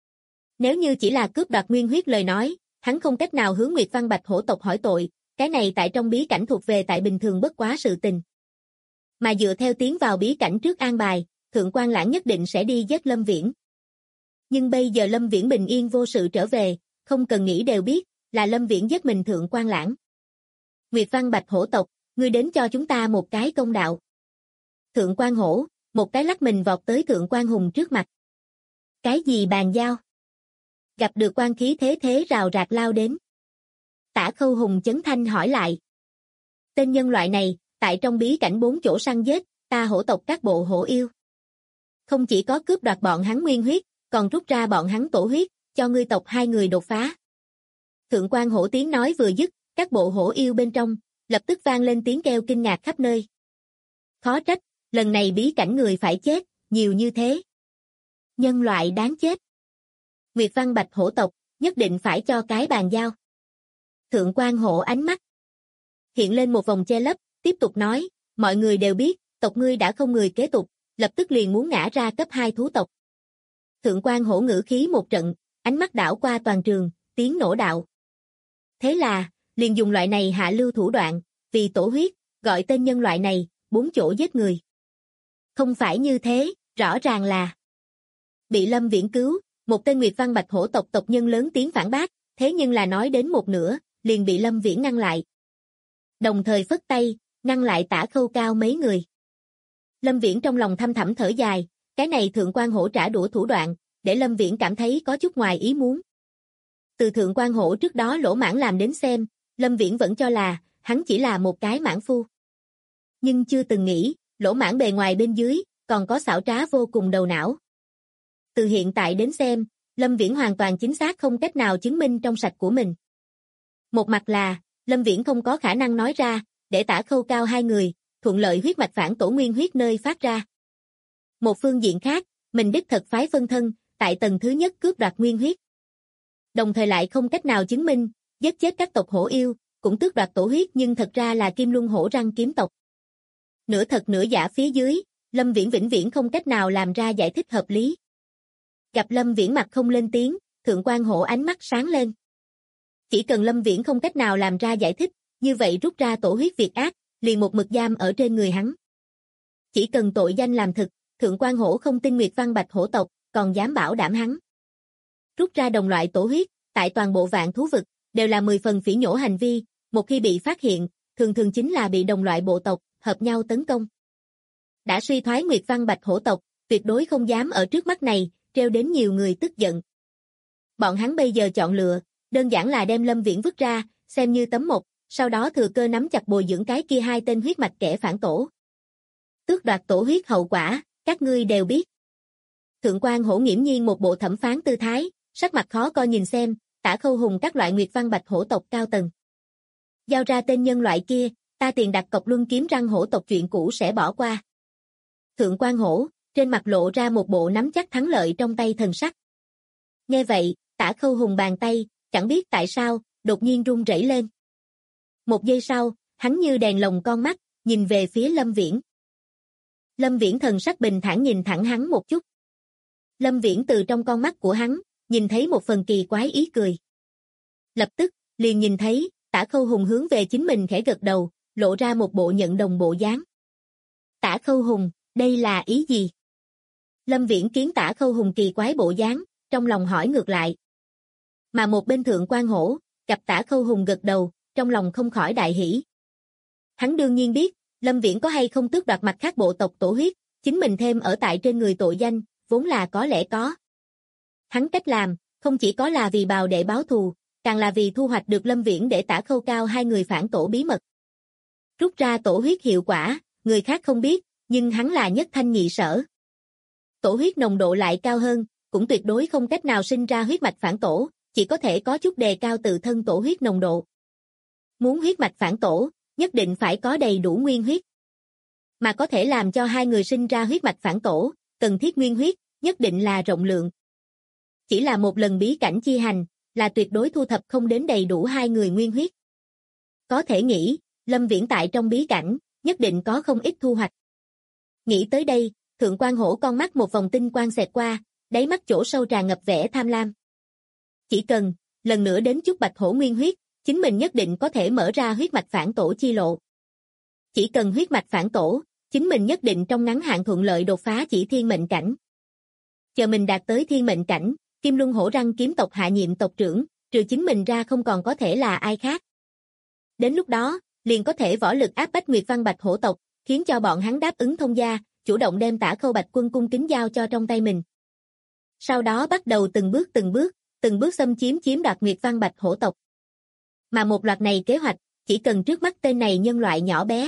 Nếu như chỉ là cướp đoạt nguyên huyết lời nói, hắn không cách nào hướng Nguyệt Văn Bạch hổ tộc hỏi tội, cái này tại trong bí cảnh thuộc về tại bình thường bất quá sự tình. Mà dựa theo tiến vào bí cảnh trước an bài, Thượng quan Lãng nhất định sẽ đi giết Lâm Viễn. Nhưng bây giờ Lâm Viễn bình yên vô sự trở về, không cần nghĩ đều biết, là Lâm Viễn giết mình Thượng quan Lãng. Nguyệt Văn Bạch hổ tộc, ngươi đến cho chúng ta một cái công đạo. Thượng quan hổ, một cái lắc mình vọt tới Thượng quan Hùng trước mặt. Cái gì bàn giao? Gặp được quan khí thế rào rạc lao đến. Tả Khâu Hùng chấn thanh hỏi lại. Tên nhân loại này, tại trong bí cảnh 4 chỗ săn giết, ta hổ tộc các bộ hổ yêu. Không chỉ có cướp đoạt bọn hắn nguyên huyết, còn rút ra bọn hắn tổ huyết, cho ngươi tộc hai người đột phá. Thượng quan hổ tiếng nói vừa dứt, các bộ hổ yêu bên trong, lập tức vang lên tiếng kêu kinh ngạc khắp nơi. Khó trách, lần này bí cảnh người phải chết, nhiều như thế. Nhân loại đáng chết. Nguyệt Văn Bạch hổ tộc, nhất định phải cho cái bàn giao. Thượng quan hổ ánh mắt hiện lên một vòng che lấp, tiếp tục nói, mọi người đều biết, tộc ngươi đã không người kế tục, lập tức liền muốn ngã ra cấp 2 thú tộc. Thượng quan hổ ngữ khí một trận, ánh mắt đảo qua toàn trường, tiếng nổ đạo. Thế là, liền dùng loại này hạ lưu thủ đoạn, vì tổ huyết, gọi tên nhân loại này, 4 chỗ giết người. Không phải như thế, rõ ràng là bị Lâm Viễn cứu, một tên Nguyệt Văn Bạch hổ tộc tộc nhân lớn tiếng phản bác, thế nhưng là nói đến một nửa, liền bị Lâm Viễn ngăn lại. Đồng thời phất tay, ngăn lại Tả Khâu Cao mấy người. Lâm Viễn trong lòng thăm thẳm thở dài, cái này Thượng quan hổ trả đũa thủ đoạn, để Lâm Viễn cảm thấy có chút ngoài ý muốn. Từ Thượng quan hổ trước đó lỗ mãng làm đến xem, Lâm Viễn vẫn cho là, hắn chỉ là một cái mãng phu. Nhưng chưa từng nghĩ, lỗ mãng bề ngoài bên dưới, còn có xảo trá vô cùng đầu não. Từ hiện tại đến xem, Lâm Viễn hoàn toàn chính xác không cách nào chứng minh trong sạch của mình. Một mặt là, Lâm Viễn không có khả năng nói ra, để Tả Khâu Cao hai người, thuận lợi huyết mạch phản tổ nguyên huyết nơi phát ra. Một phương diện khác, mình đích thật phái phân thân, tại tầng thứ nhất cướp đoạt nguyên huyết. Đồng thời lại không cách nào chứng minh, giết chết các tộc hổ yêu, cũng tước đoạt tổ huyết nhưng thật ra là Kim Luân hổ răng kiếm tộc. Nửa thật nửa giả phía dưới, Lâm Viễn vĩnh viễn không cách nào làm ra giải thích hợp lý. Gặp Lâm Viễn mặt không lên tiếng, Thượng Quan Hổ ánh mắt sáng lên. Chỉ cần Lâm Viễn không cách nào làm ra giải thích, như vậy rút ra tổ huyết việc ác, liền một mực giam ở trên người hắn. Chỉ cần tội danh làm thực, Thượng Quan Hổ không tin Nguyệt Văn Bạch hổ tộc, còn dám bảo đảm hắn. Rút ra đồng loại tổ huyết, tại toàn bộ vạn thú vực, đều là 10 phần phỉ nhổ hành vi, một khi bị phát hiện, thường thường chính là bị đồng loại bộ tộc, hợp nhau tấn công. Đã suy thoái Nguyệt Văn Bạch hổ tộc, tuyệt đối không dám ở trước mắt này, treo đến nhiều người tức giận. Bọn hắn bây giờ chọn lựa, đơn giản là đem Lâm Viễn vứt ra, xem như tấm mộc, sau đó thừa cơ nắm chặt bồi dưỡng cái kia 2 tên huyết mạch kẻ phản tổ. Tước đoạt tổ huyết hậu quả, các ngươi đều biết. Thượng Quan Hổ nghiễm nhiên một bộ thẩm phán tư thái, sắc mặt khó coi nhìn xem, Tả Khâu Hùng các loại Nguyệt Văn Bạch hổ tộc cao tầng. Giao ra tên nhân loại kia, ta tiền đặt cọc luân kiếm răng hổ tộc chuyện cũ sẽ bỏ qua. Thượng Quan Hổ, trên mặt lộ ra một bộ nắm chắc thắng lợi trong tay thần sắc. Nghe vậy, Tả Khâu Hùng bàn tay, chẳng biết tại sao, đột nhiên run rẩy lên. Một giây sau, hắn như đèn lồng con mắt, nhìn về phía Lâm Viễn. Lâm Viễn thần sắc bình thản nhìn thẳng hắn một chút. Lâm Viễn từ trong con mắt của hắn, nhìn thấy một phần kỳ quái ý cười. Lập tức, liền nhìn thấy, Tả Khâu Hùng hướng về chính mình khẽ gật đầu, lộ ra một bộ nhận đồng bộ dáng. Tả Khâu Hùng, đây là ý gì? Lâm Viễn kiến Tả Khâu Hùng kỳ quái bộ dáng, trong lòng hỏi ngược lại. Mà một bên Thượng Quan Hổ, gặp Tả Khâu Hùng gật đầu, trong lòng không khỏi đại hỉ. Hắn đương nhiên biết, Lâm Viễn có hay không tước đoạt mặt khác bộ tộc tổ huyết, chính mình thêm ở tại trên người tội danh, vốn là có lẽ có. Hắn cách làm, không chỉ có là vì bào đệ báo thù, càng là vì thu hoạch được Lâm Viễn để Tả Khâu Cao 2 người phản tổ bí mật. Rút ra tổ huyết hiệu quả, người khác không biết, nhưng hắn là nhất thanh nhị sở. Tổ huyết nồng độ lại cao hơn, cũng tuyệt đối không cách nào sinh ra huyết mạch phản tổ, chỉ có thể có chút đề cao tự thân tổ huyết nồng độ. Muốn huyết mạch phản tổ, nhất định phải có đầy đủ nguyên huyết. Mà có thể làm cho 2 người sinh ra huyết mạch phản tổ, cần thiết nguyên huyết, nhất định là rộng lượng. Chỉ là một lần bí cảnh chi hành, là tuyệt đối thu thập không đến đầy đủ 2 người nguyên huyết. Có thể nghĩ, Lâm Viễn tại trong bí cảnh, nhất định có không ít thu hoạch. Nghĩ tới đây, Thượng Quan Hổ con mắt một vòng tinh quang xẹt qua, đáy mắt chỗ sâu tràn ngập vẻ tham lam. Chỉ cần, lần nữa đến chút Bạch Hổ nguyên huyết, chính mình nhất định có thể mở ra huyết mạch phản tổ chi lộ. Chỉ cần huyết mạch phản tổ, chính mình nhất định trong ngắn hạn thuận lợi đột phá chỉ thiên mệnh cảnh. Chờ mình đạt tới thiên mệnh cảnh, Kim Luân hổ răng kiếm tộc hạ nhiệm tộc trưởng, trừ chính mình ra không còn có thể là ai khác. Đến lúc đó, liền có thể võ lực áp bách Nguyệt Văn Bạch hổ tộc, khiến cho bọn hắn đáp ứng thông gia, chủ động đem Tả Khâu Bạch quân cung kính giao cho trong tay mình. Sau đó bắt đầu từng bước xâm chiếm đoạt Nguyệt Văn Bạch hổ tộc. Mà một loạt này kế hoạch, chỉ cần trước mắt tên này nhân loại nhỏ bé.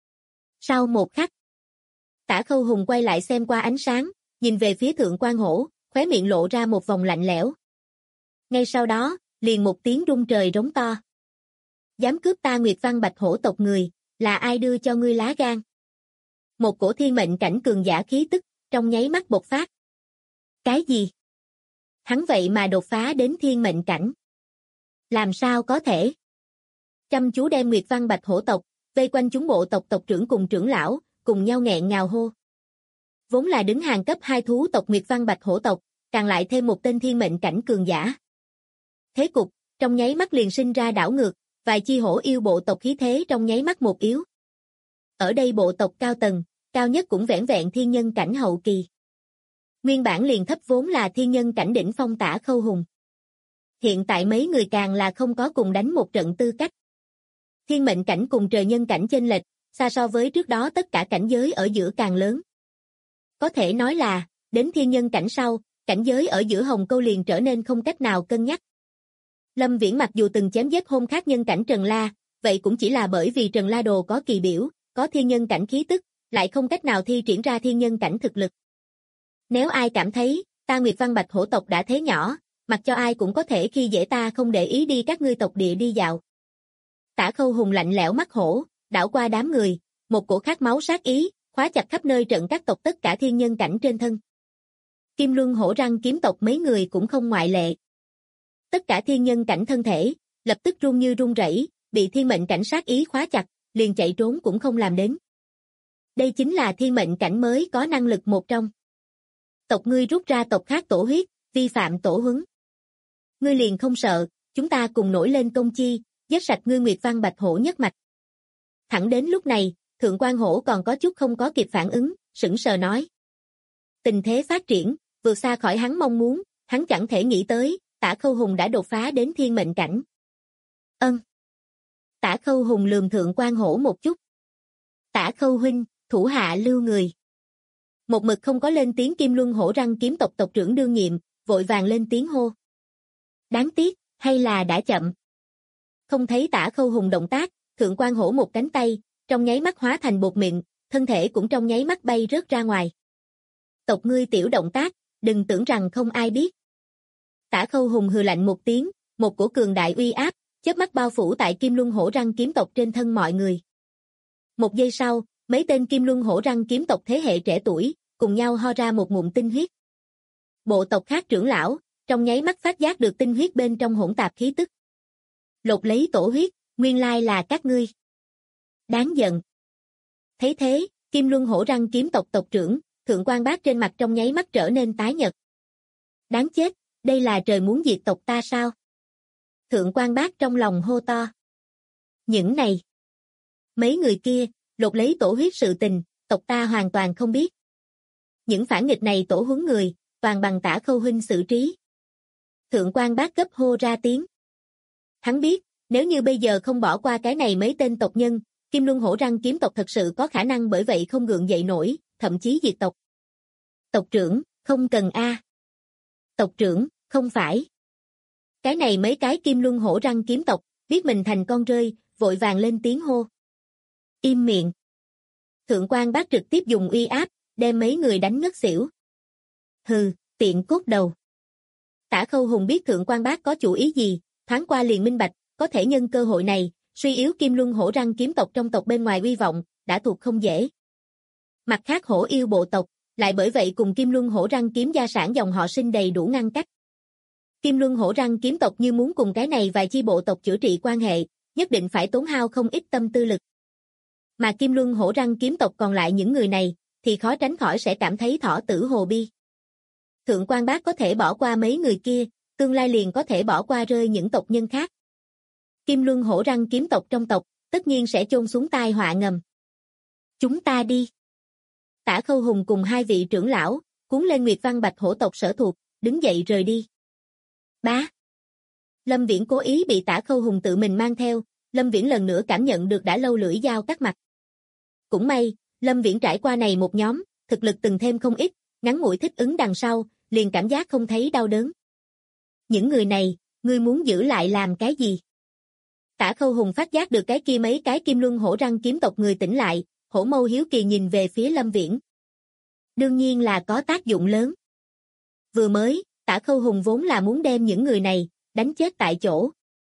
Sau một khắc, Tả Khâu Hùng quay lại xem qua ánh sáng, nhìn về phía Thượng Quan Hổ, khóe miệng lộ ra một vòng lạnh lẽo. Ngay sau đó, liền một tiếng rung trời rống to. Dám cướp ta Nguyệt Văn Bạch hổ tộc người, là ai đưa cho ngươi lá gan? Một cổ thiên mệnh cảnh cường giả khí tức, trong nháy mắt bộc phát. Cái gì? Hắn vậy mà đột phá đến thiên mệnh cảnh. Làm sao có thể? Chăm chú đem Nguyệt Văn Bạch hổ tộc, vây quanh chúng bộ tộc tộc trưởng cùng trưởng lão, cùng nhau nghẹn ngào hô. Vốn là đứng hàng cấp 2 thú tộc Nguyệt Văn Bạch hổ tộc, càng lại thêm một tên thiên mệnh cảnh cường giả. Thế cục, trong nháy mắt liền sinh ra đảo ngược, vài chi hổ yêu bộ tộc khí thế trong nháy mắt một yếu. Ở đây bộ tộc cao tầng, cao nhất cũng vẻn vẹn thiên nhân cảnh hậu kỳ. Nguyên bản liền thấp vốn là thiên nhân cảnh đỉnh phong Tả Khâu Hùng. Hiện tại mấy người càng là không có cùng đánh một trận tư cách. Thiên mệnh cảnh cùng trời nhân cảnh chênh lệch, xa so với trước đó tất cả cảnh giới ở giữa càng lớn. Có thể nói là, đến thiên nhân cảnh sau, cảnh giới ở giữa Hồng Câu liền trở nên không cách nào cân nhắc. Lâm Viễn mặc dù từng chém giết hôn khác nhân cảnh Trần La, vậy cũng chỉ là bởi vì Trần La Đồ có kỳ biểu, có thiên nhân cảnh khí tức, lại không cách nào thi triển ra thiên nhân cảnh thực lực. Nếu ai cảm thấy, ta Nguyệt Văn Bạch hổ tộc đã thế nhỏ, mặc cho ai cũng có thể khi dễ ta không để ý đi các ngươi tộc địa đi dạo. Tả Khâu Hùng lạnh lẽo mắt hổ, đảo qua đám người, một cổ khát máu sát ý, khóa chặt khắp nơi trận các tộc tất cả thiên nhân cảnh trên thân. Kim Luân Hổ Răng kiếm tộc mấy người cũng không ngoại lệ. Tất cả thiên nhân cảnh thân thể, lập tức run như run rẩy, bị thiên mệnh cảnh sát ý khóa chặt, liền chạy trốn cũng không làm đến. Đây chính là thiên mệnh cảnh mới có năng lực một trong. Tộc ngươi rút ra tộc khác tổ huyết, vi phạm tổ huấn. Ngươi liền không sợ, chúng ta cùng nổi lên công chi, giết sạch ngươi Nguyệt Văn Bạch Hổ nhất mạch. Thẳng đến lúc này, Thượng Quan Hổ còn có chút không có kịp phản ứng, sững sờ nói. Tình thế phát triển, vượt xa khỏi hắn mong muốn, hắn chẳng thể nghĩ tới, Tả Khâu Hùng đã đột phá đến thiên mệnh cảnh. Tả Khâu Hùng lườm Thượng Quan Hổ một chút. Tả Khâu huynh, thủ hạ lưu người. Một mực không có lên tiếng Kim Luân Hổ Răng kiếm tộc tộc trưởng đương nhiệm, vội vàng lên tiếng hô. Đáng tiếc, hay là đã chậm. Không thấy Tả Khâu Hùng động tác, Thượng Quan Hổ một cánh tay, trong nháy mắt hóa thành bột mịn, thân thể cũng trong nháy mắt bay rớt ra ngoài. Tộc ngươi tiểu động tác, đừng tưởng rằng không ai biết. Tả Khâu Hùng hừ lạnh một tiếng, một cổ cường đại uy áp, chớp mắt bao phủ tại Kim Luân Hổ Răng kiếm tộc trên thân mọi người. Một giây sau, mấy tên Kim Luân Hổ Răng kiếm tộc thế hệ trẻ tuổi, cùng nhau ho ra một ngụm tinh huyết. Bộ tộc khác trưởng lão, trong nháy mắt phát giác được tinh huyết bên trong hỗn tạp khí tức. Lột lấy tổ huyết, nguyên lai là các ngươi. Đáng giận. Thấy thế, Kim Luân Hổ Răng kiếm tộc tộc trưởng, Thượng Quan Bác trên mặt trong nháy mắt trở nên tái nhợt. Đáng chết, đây là trời muốn diệt tộc ta sao? Thượng Quan Bác trong lòng hô to. Những này. Mấy người kia, lột lấy tổ huyết sự tình, tộc ta hoàn toàn không biết. Những phản nghịch này tổ huấn người, toàn bằng Tả Khâu huynh xử trí. Thượng Quan Bác gấp hô ra tiếng. Hắn biết, nếu như bây giờ không bỏ qua cái này mấy tên tộc nhân, Kim Luân Hổ Răng kiếm tộc thật sự có khả năng bởi vậy không gượng dậy nổi, thậm chí diệt tộc. Tộc trưởng, không cần a. Tộc trưởng, không phải. Cái này mấy cái Kim Luân Hổ Răng kiếm tộc, biết mình thành con rơi, vội vàng lên tiếng hô. Im miệng. Thượng Quan Bác trực tiếp dùng uy áp, đem mấy người đánh ngất xỉu. Hừ, tiện cốt đầu. Tả Khâu Hùng biết Thượng Quan Bác có chủ ý gì, thoáng qua liền minh bạch, có thể nhân cơ hội này, suy yếu Kim Luân Hổ Răng kiếm tộc trong tộc bên ngoài uy vọng, đã thuộc không dễ. Mặt khác Hổ yêu bộ tộc, lại bởi vậy cùng Kim Luân Hổ Răng kiếm gia sản dòng họ sinh đầy đủ ngăn cách. Kim Luân Hổ Răng kiếm tộc như muốn cùng cái này vài chi bộ tộc chữa trị quan hệ, nhất định phải tốn hao không ít tâm tư lực. Mà Kim Luân Hổ Răng kiếm tộc còn lại những người này, thì khó tránh khỏi sẽ cảm thấy thỏ tử hồ bi. Thượng Quan Bác có thể bỏ qua mấy người kia, tương lai liền có thể bỏ qua rơi những tộc nhân khác. Kim Luân Hổ Răng kiếm tộc trong tộc, tất nhiên sẽ chôn xuống tai họa ngầm. Chúng ta đi. Tả Khâu Hùng cùng hai vị trưởng lão, cuốn lên Nguyệt Văn Bạch Hổ tộc sở thuộc, đứng dậy rời đi. Bá. Lâm Viễn cố ý bị Tả Khâu Hùng tự mình mang theo, Lâm Viễn lần nữa cảm nhận được đã lâu lưỡi dao cắt mặt. Cũng may, Lâm Viễn trải qua này một nhóm, thực lực từng thêm không ít, ngắn ngủi thích ứng đằng sau, liền cảm giác không thấy đau đớn. Những người này, ngươi muốn giữ lại làm cái gì? Tả Khâu Hùng phát giác được cái kia mấy cái Kim Luân Hổ Răng kiếm tộc người tỉnh lại, hổ mâu hiếu kỳ nhìn về phía Lâm Viễn. Đương nhiên là có tác dụng lớn. Vừa mới, Tả Khâu Hùng vốn là muốn đem những người này, đánh chết tại chỗ.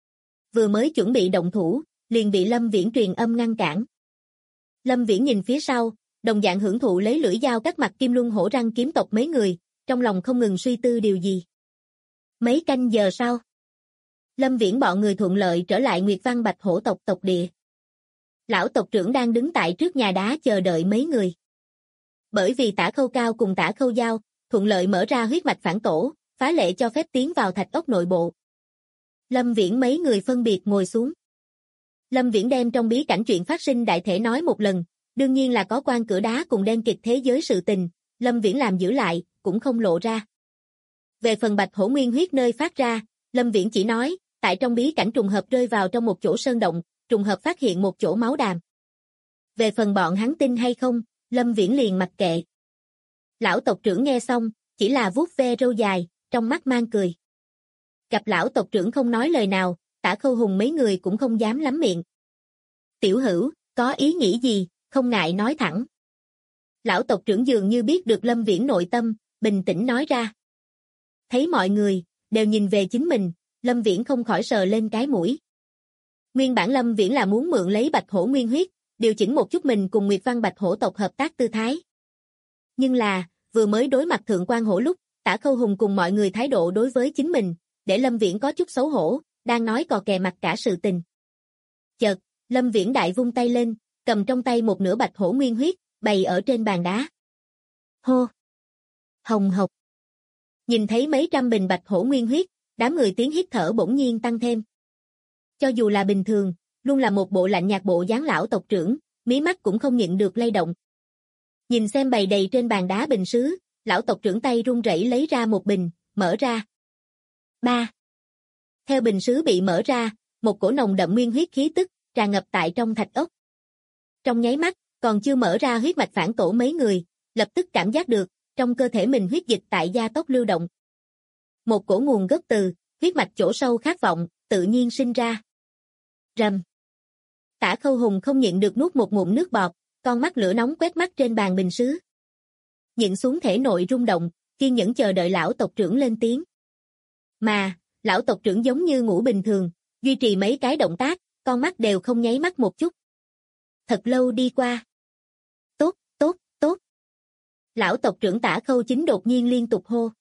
Vừa mới chuẩn bị động thủ, liền bị Lâm Viễn truyền âm ngăn cản. Lâm Viễn nhìn phía sau, đồng dạng hưởng thụ lấy lưỡi dao cắt mặt Kim Luân Hổ Răng kiếm tộc mấy người, trong lòng không ngừng suy tư điều gì. Mấy canh giờ sau, Lâm Viễn bọn người thuận lợi trở lại Nguyệt Văn Bạch Hổ tộc tộc địa. Lão tộc trưởng đang đứng tại trước nhà đá chờ đợi mấy người. Bởi vì Tả Khâu Cao cùng Tả Khâu Giao, thuận lợi mở ra huyết mạch phản tổ, phá lệ cho phép tiến vào thạch ốc nội bộ. Lâm Viễn mấy người phân biệt ngồi xuống. Lâm Viễn đem trong bí cảnh chuyện phát sinh đại thể nói một lần, đương nhiên là có quan cửa đá cùng đen kịch thế giới sự tình, Lâm Viễn làm giữ lại, cũng không lộ ra. Về phần Bạch Hổ nguyên huyết nơi phát ra, Lâm Viễn chỉ nói, tại trong bí cảnh trùng hợp rơi vào trong một chỗ sơn động, trùng hợp phát hiện một chỗ máu đàm. Về phần bọn hắn tin hay không, Lâm Viễn liền mặc kệ. Lão tộc trưởng nghe xong, chỉ là vuốt ve râu dài, trong mắt mang cười. Gặp lão tộc trưởng không nói lời nào, Tả Khâu Hùng mấy người cũng không dám lắm miệng. Tiểu hữu, có ý nghĩ gì, không ngại nói thẳng. Lão tộc trưởng dường như biết được Lâm Viễn nội tâm, bình tĩnh nói ra. Thấy mọi người, đều nhìn về chính mình, Lâm Viễn không khỏi sờ lên cái mũi. Nguyên bản Lâm Viễn là muốn mượn lấy Bạch Hổ nguyên huyết, điều chỉnh một chút mình cùng Nguyệt Văn Bạch Hổ tộc hợp tác tư thái. Nhưng là, vừa mới đối mặt Thượng Quan Hổ lúc, Tả Khâu Hùng cùng mọi người thái độ đối với chính mình, để Lâm Viễn có chút xấu hổ, đang nói cò kè mặt cả sự tình. Chợt, Lâm Viễn đại vung tay lên, cầm trong tay một nửa bạch hổ nguyên huyết, bày ở trên bàn đá. Hô! Hồng hộc! Nhìn thấy mấy trăm bình bạch hổ nguyên huyết, đám người tiếng hít thở bỗng nhiên tăng thêm. Cho dù là bình thường, luôn là một bộ lạnh nhạt bộ dáng lão tộc trưởng, mí mắt cũng không nhịn được lay động. Nhìn xem bày đầy trên bàn đá bình sứ, lão tộc trưởng tay run rẩy lấy ra một bình, mở ra. 3. Theo bình sứ bị mở ra, một cổ nồng đậm nguyên huyết khí tức tràn ngập tại trong thạch ốc. Trong nháy mắt, còn chưa mở ra huyết mạch phản tổ mấy người, lập tức cảm giác được, trong cơ thể mình huyết dịch tại gia tốc lưu động. Một cổ nguồn gốc từ huyết mạch chỗ sâu khát vọng, tự nhiên sinh ra. Rầm. Tả Khâu Hùng không nhịn được nuốt một ngụm nước bọt, con mắt lửa nóng quét mắt trên bàn bình sứ. Nhịn xuống thể nội rung động, kiên nhẫn chờ đợi lão tộc trưởng lên tiếng. Mà, lão tộc trưởng giống như ngủ bình thường, duy trì mấy cái động tác, con mắt đều không nháy mắt một chút. Thật lâu đi qua. Tốt, tốt, tốt. Lão tộc trưởng Tả Khâu Chính đột nhiên liên tục hô.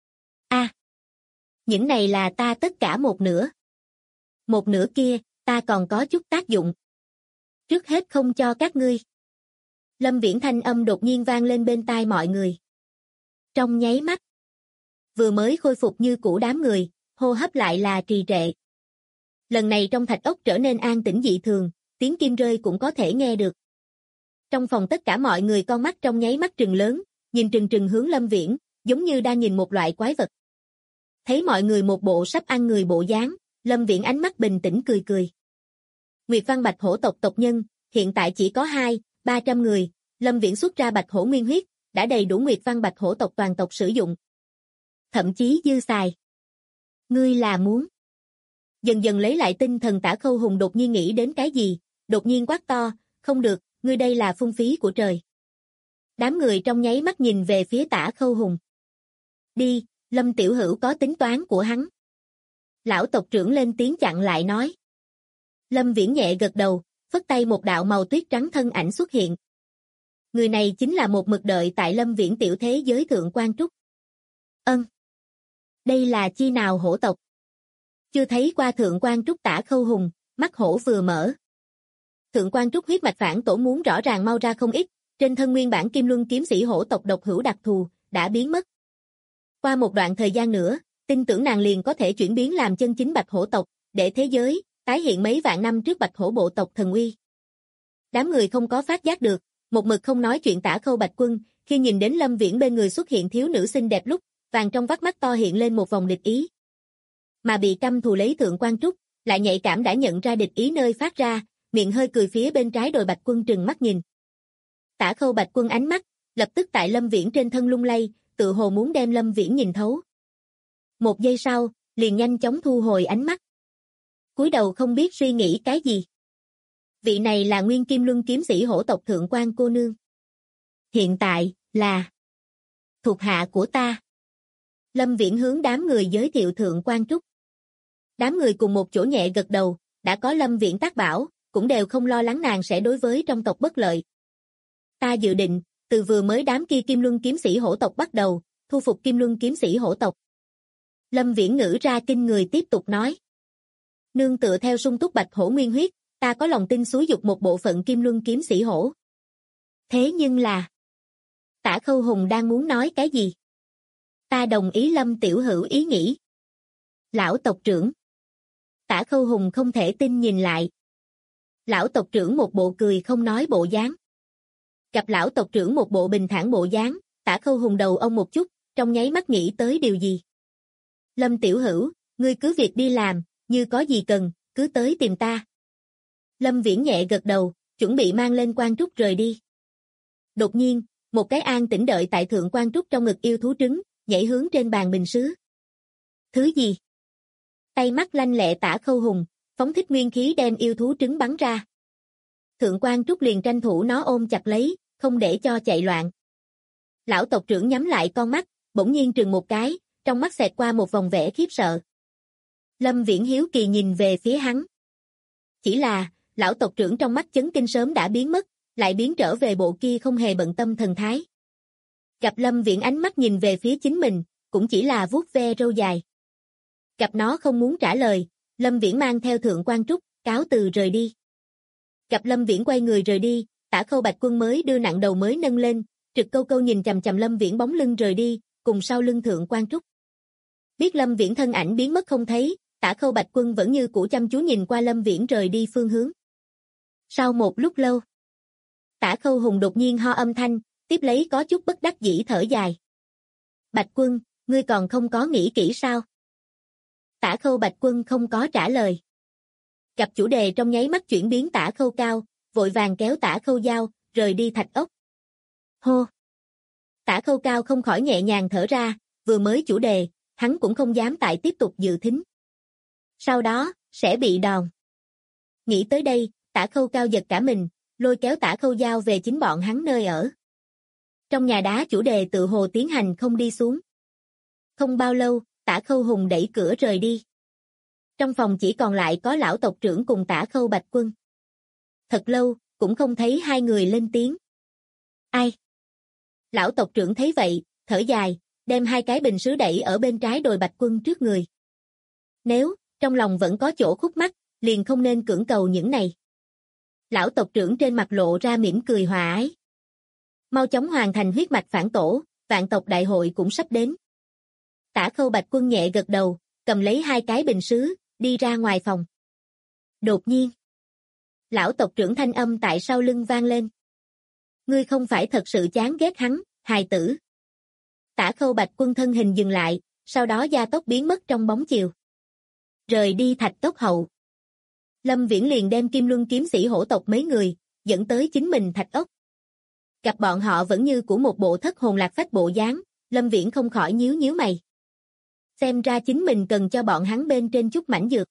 A, những này là ta tất cả một nửa. Một nửa kia, ta còn có chút tác dụng. Trước hết không cho các ngươi. Lâm Viễn thanh âm đột nhiên vang lên bên tai mọi người. Trong nháy mắt, vừa mới khôi phục như cũ đám người, hô hấp lại là trì trệ. Lần này trong thạch ốc trở nên an tĩnh dị thường, tiếng kim rơi cũng có thể nghe được. Trong phòng tất cả mọi người con mắt trong nháy mắt trừng lớn, nhìn trừng trừng hướng Lâm Viễn, giống như đang nhìn một loại quái vật. Thấy mọi người một bộ sắp ăn người bộ dáng, Lâm Viễn ánh mắt bình tĩnh cười cười. Nguyệt Văn Bạch Hổ tộc tộc nhân, hiện tại chỉ có 200-300 người, Lâm Viễn xuất ra Bạch Hổ nguyên huyết, đã đầy đủ Nguyệt Văn Bạch Hổ tộc toàn tộc sử dụng. Thậm chí dư xài. Ngươi là muốn? Dần dần lấy lại tinh thần Tả Khâu Hùng đột nhiên nghĩ đến cái gì, đột nhiên quát to, không được, ngươi đây là phung phí của trời. Đám người trong nháy mắt nhìn về phía Tả Khâu Hùng. Đi, Lâm Tiểu Hữu có tính toán của hắn. Lão tộc trưởng lên tiếng chặn lại nói. Lâm Viễn nhẹ gật đầu, phất tay một đạo màu tuyết trắng thân ảnh xuất hiện. Người này chính là một mực đợi tại Lâm Viễn tiểu thế giới Thượng Quan Trúc. Ân. Đây là chi nào hổ tộc? Chưa thấy qua Thượng Quan Trúc Tả Khâu Hùng, mắt hổ vừa mở. Thượng Quan Trúc huyết mạch phản tổ muốn rõ ràng mau ra không ít, trên thân nguyên bản Kim Luân kiếm sĩ hổ tộc độc hữu đặc thù, đã biến mất. Qua một đoạn thời gian nữa, tin tưởng nàng liền có thể chuyển biến làm chân chính Bạch Hổ tộc, để thế giới tái hiện mấy vạn năm trước Bạch Hổ bộ tộc thần uy. Đám người không có phát giác được, một mực không nói chuyện Tả Khâu Bạch Quân, khi nhìn đến Lâm Viễn bên người xuất hiện thiếu nữ xinh đẹp lúc, vàng trong vắt mắt to hiện lên một vòng địch ý. Mà bị căm thù lấy Thượng Quan Trúc, lại nhạy cảm đã nhận ra địch ý nơi phát ra, miệng hơi cười phía bên trái đồi Bạch Quân trừng mắt nhìn. Tả Khâu Bạch Quân ánh mắt, lập tức tại Lâm Viễn trên thân lung lay, tự hồ muốn đem Lâm Viễn nhìn thấu. Một giây sau, liền nhanh chóng thu hồi ánh mắt. Cúi đầu không biết suy nghĩ cái gì. Vị này là Nguyên Kim Luân kiếm sĩ hổ tộc Thượng Quan cô nương. Hiện tại, là thuộc hạ của ta. Lâm Viễn hướng đám người giới thiệu Thượng Quan Trúc. Đám người cùng một chỗ nhẹ gật đầu, đã có Lâm Viễn tác bảo, cũng đều không lo lắng nàng sẽ đối với trong tộc bất lợi. Ta dự định, từ vừa mới đám kia Kim Luân kiếm sĩ hổ tộc bắt đầu, thu phục Kim Luân kiếm sĩ hổ tộc. Lâm Viễn ngữ ra kinh người tiếp tục nói. Nương tựa theo sung túc Bạch Hổ nguyên huyết, ta có lòng tin xúi dục một bộ phận Kim Luân kiếm sĩ hổ. Thế nhưng là... Tả Khâu Hùng đang muốn nói cái gì? Ta đồng ý Lâm Tiểu Hữu ý nghĩ. Lão tộc trưởng. Tả Khâu Hùng không thể tin nhìn lại. Lão tộc trưởng một bộ cười không nói bộ dáng. Gặp lão tộc trưởng một bộ bình thản bộ dáng, Tả Khâu Hùng đầu ông một chút, trong nháy mắt nghĩ tới điều gì. Lâm Tiểu Hữu, ngươi cứ việc đi làm, như có gì cần, cứ tới tìm ta. Lâm Viễn nhẹ gật đầu, chuẩn bị mang lên Quan Trúc rời đi. Đột nhiên, một cái an tĩnh đợi tại Thượng Quan Trúc trong ngực yêu thú trứng, nhảy hướng trên bàn bình sứ. Thứ gì? Tay mắt lanh lẹ Tả Khâu Hùng, phóng thích nguyên khí đem yêu thú trứng bắn ra. Thượng Quan Trúc liền tranh thủ nó ôm chặt lấy, không để cho chạy loạn. Lão tộc trưởng nhắm lại con mắt, bỗng nhiên trừng một cái, trong mắt xẹt qua một vòng vẻ khiếp sợ. Lâm Viễn hiếu kỳ nhìn về phía hắn. Chỉ là, lão tộc trưởng trong mắt chấn kinh sớm đã biến mất, lại biến trở về bộ kia không hề bận tâm thần thái. Gặp Lâm Viễn ánh mắt nhìn về phía chính mình, cũng chỉ là vuốt ve râu dài. Gặp nó không muốn trả lời, Lâm Viễn mang theo Thượng Quan Trúc, cáo từ rời đi. Gặp Lâm Viễn quay người rời đi, Tả Khâu Bạch Quân mới đưa nặng đầu mới nâng lên, Trực Câu Câu nhìn chằm chằm Lâm Viễn bóng lưng rời đi, cùng sau lưng Thượng Quan Trúc. Biết Lâm Viễn thân ảnh biến mất không thấy, Tả Khâu Bạch Quân vẫn như cũ chăm chú nhìn qua Lâm Viễn rời đi phương hướng. Sau một lúc lâu, Tả Khâu Hùng đột nhiên ho âm thanh, tiếp lấy có chút bất đắc dĩ thở dài. Bạch Quân, ngươi còn không có nghĩ kỹ sao? Tả Khâu Bạch Quân không có trả lời. Gặp chủ đề trong nháy mắt chuyển biến, Tả Khâu Cao, vội vàng kéo Tả Khâu Giao, rời đi thạch ốc. Hô! Tả Khâu Cao không khỏi nhẹ nhàng thở ra, vừa mới chủ đề, hắn cũng không dám tại tiếp tục dự thính. Sau đó, sẽ bị đòn. Nghĩ tới đây, Tả Khâu Cao giật cả mình, lôi kéo Tả Khâu Giao về chính bọn hắn nơi ở. Trong nhà đá chủ đề tự hồ tiến hành không đi xuống. Không bao lâu, Tả Khâu Hùng đẩy cửa rời đi. Trong phòng chỉ còn lại có lão tộc trưởng cùng Tả Khâu Bạch Quân. Thật lâu, cũng không thấy hai người lên tiếng. Ai? Lão tộc trưởng thấy vậy, thở dài, đem hai cái bình sứ đẩy ở bên trái đồi Bạch Quân trước người. Nếu, trong lòng vẫn có chỗ khúc mắc, liền không nên cưỡng cầu những này. Lão tộc trưởng trên mặt lộ ra mỉm cười hòa ái. Mau chóng hoàn thành huyết mạch phản tổ, vạn tộc đại hội cũng sắp đến. Tả Khâu Bạch Quân nhẹ gật đầu, cầm lấy hai cái bình sứ, đi ra ngoài phòng. Đột nhiên, lão tộc trưởng thanh âm tại sau lưng vang lên. Ngươi không phải thật sự chán ghét hắn, hài tử. Tả Khâu Bạch Quân thân hình dừng lại, sau đó gia tốc biến mất trong bóng chiều. Rời đi thạch cốc hậu. Lâm Viễn liền đem Kim Luân kiếm sĩ hổ tộc mấy người, dẫn tới chính mình thạch ốc. Gặp bọn họ vẫn như của một bộ thất hồn lạc phách bộ dáng, Lâm Viễn không khỏi nhíu nhíu mày. Xem ra chính mình cần cho bọn hắn bên trên chút mảnh dược.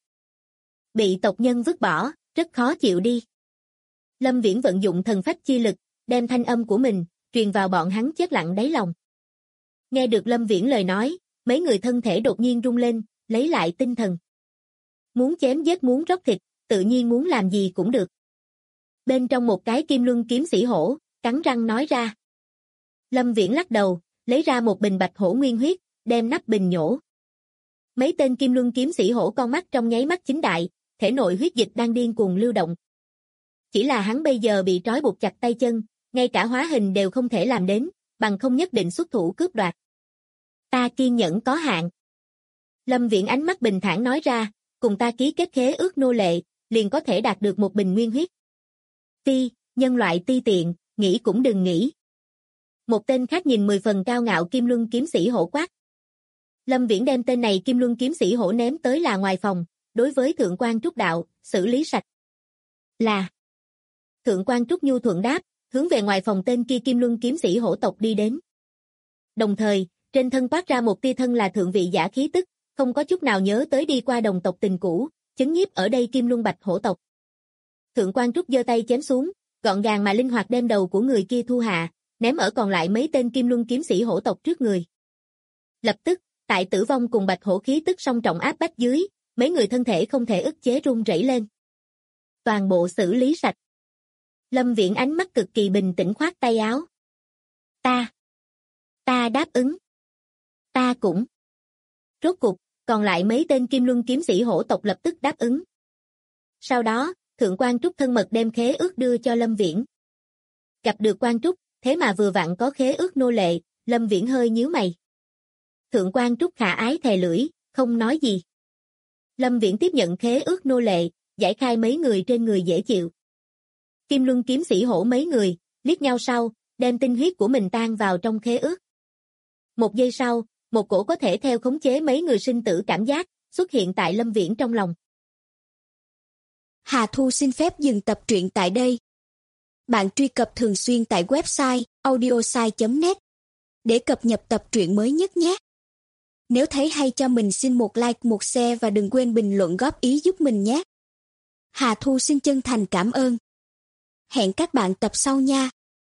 Bị tộc nhân vứt bỏ, rất khó chịu đi. Lâm Viễn vận dụng thần phách chi lực, đem thanh âm của mình, truyền vào bọn hắn chết lặng đáy lòng. Nghe được Lâm Viễn lời nói, mấy người thân thể đột nhiên rung lên, lấy lại tinh thần. Muốn chém giết muốn róc thịt, tự nhiên muốn làm gì cũng được. Bên trong một cái Kim Luân kiếm sĩ hổ, cắn răng nói ra. Lâm Viễn lắc đầu, lấy ra một bình bạch hổ nguyên huyết, đem nắp bình nhổ. Mấy tên Kim Luân kiếm sĩ hổ con mắt trong nháy mắt chính đại, thể nội huyết dịch đang điên cuồng lưu động. Chỉ là hắn bây giờ bị trói buộc chặt tay chân, ngay cả hóa hình đều không thể làm đến, bằng không nhất định xuất thủ cướp đoạt. Ta kiên nhẫn có hạn. Lâm Viễn ánh mắt bình thản nói ra, cùng ta ký kết khế ước nô lệ, liền có thể đạt được một bình nguyên huyết. Ti, nhân loại ti tiện, nghĩ cũng đừng nghĩ. Một tên khác nhìn 10 phần cao ngạo Kim Luân kiếm sĩ hổ quát. Lâm Viễn đem tên này Kim Luân kiếm sĩ hổ ném tới là ngoài phòng, đối với Thượng Quan Trúc đạo, xử lý sạch. Là. Thượng Quan Trúc nhu thuận đáp, hướng về ngoài phòng tên kia Kim Luân kiếm sĩ hổ tộc đi đến. Đồng thời, trên thân toát ra một tia thân là thượng vị giả khí tức, không có chút nào nhớ tới đi qua đồng tộc tình cũ, chấn nhiếp ở đây Kim Luân Bạch hổ tộc. Thượng Quan Trúc giơ tay chém xuống, gọn gàng mà linh hoạt đem đầu của người kia thu hạ, ném ở còn lại mấy tên Kim Luân kiếm sĩ hổ tộc trước người. Lập tức, tại tử vong cùng Bạch hổ khí tức song trọng áp bách dưới, mấy người thân thể không thể ức chế run rẩy lên. Toàn bộ xử lý sạch. Lâm Viễn ánh mắt cực kỳ bình tĩnh khoát tay áo. Ta đáp ứng. Ta cũng. Rốt cục, còn lại mấy tên Kim Luân kiếm sĩ hổ tộc lập tức đáp ứng. Sau đó, Thượng Quan Trúc thân mật đem khế ước đưa cho Lâm Viễn. Gặp được Quan Trúc, thế mà vừa vặn có khế ước nô lệ, Lâm Viễn hơi nhíu mày. Thượng Quan Trúc khả ái thè lưỡi, không nói gì. Lâm Viễn tiếp nhận khế ước nô lệ, giải khai mấy người trên người dễ chịu. Kim Luân kiếm sĩ hổ mấy người, liếc nhau sau, đem tinh huyết của mình tan vào trong khế ước. Một giây sau, một cổ có thể theo khống chế mấy người sinh tử cảm giác, xuất hiện tại Lâm Viễn trong lòng. Hà Thu xin phép dừng tập truyện tại đây. Bạn truy cập thường xuyên tại website audiosai.net để cập nhật tập truyện mới nhất nhé. Nếu thấy hay cho mình xin một like, một share và đừng quên bình luận góp ý giúp mình nhé. Hà Thu xin chân thành cảm ơn. Hẹn các bạn tập sau nha.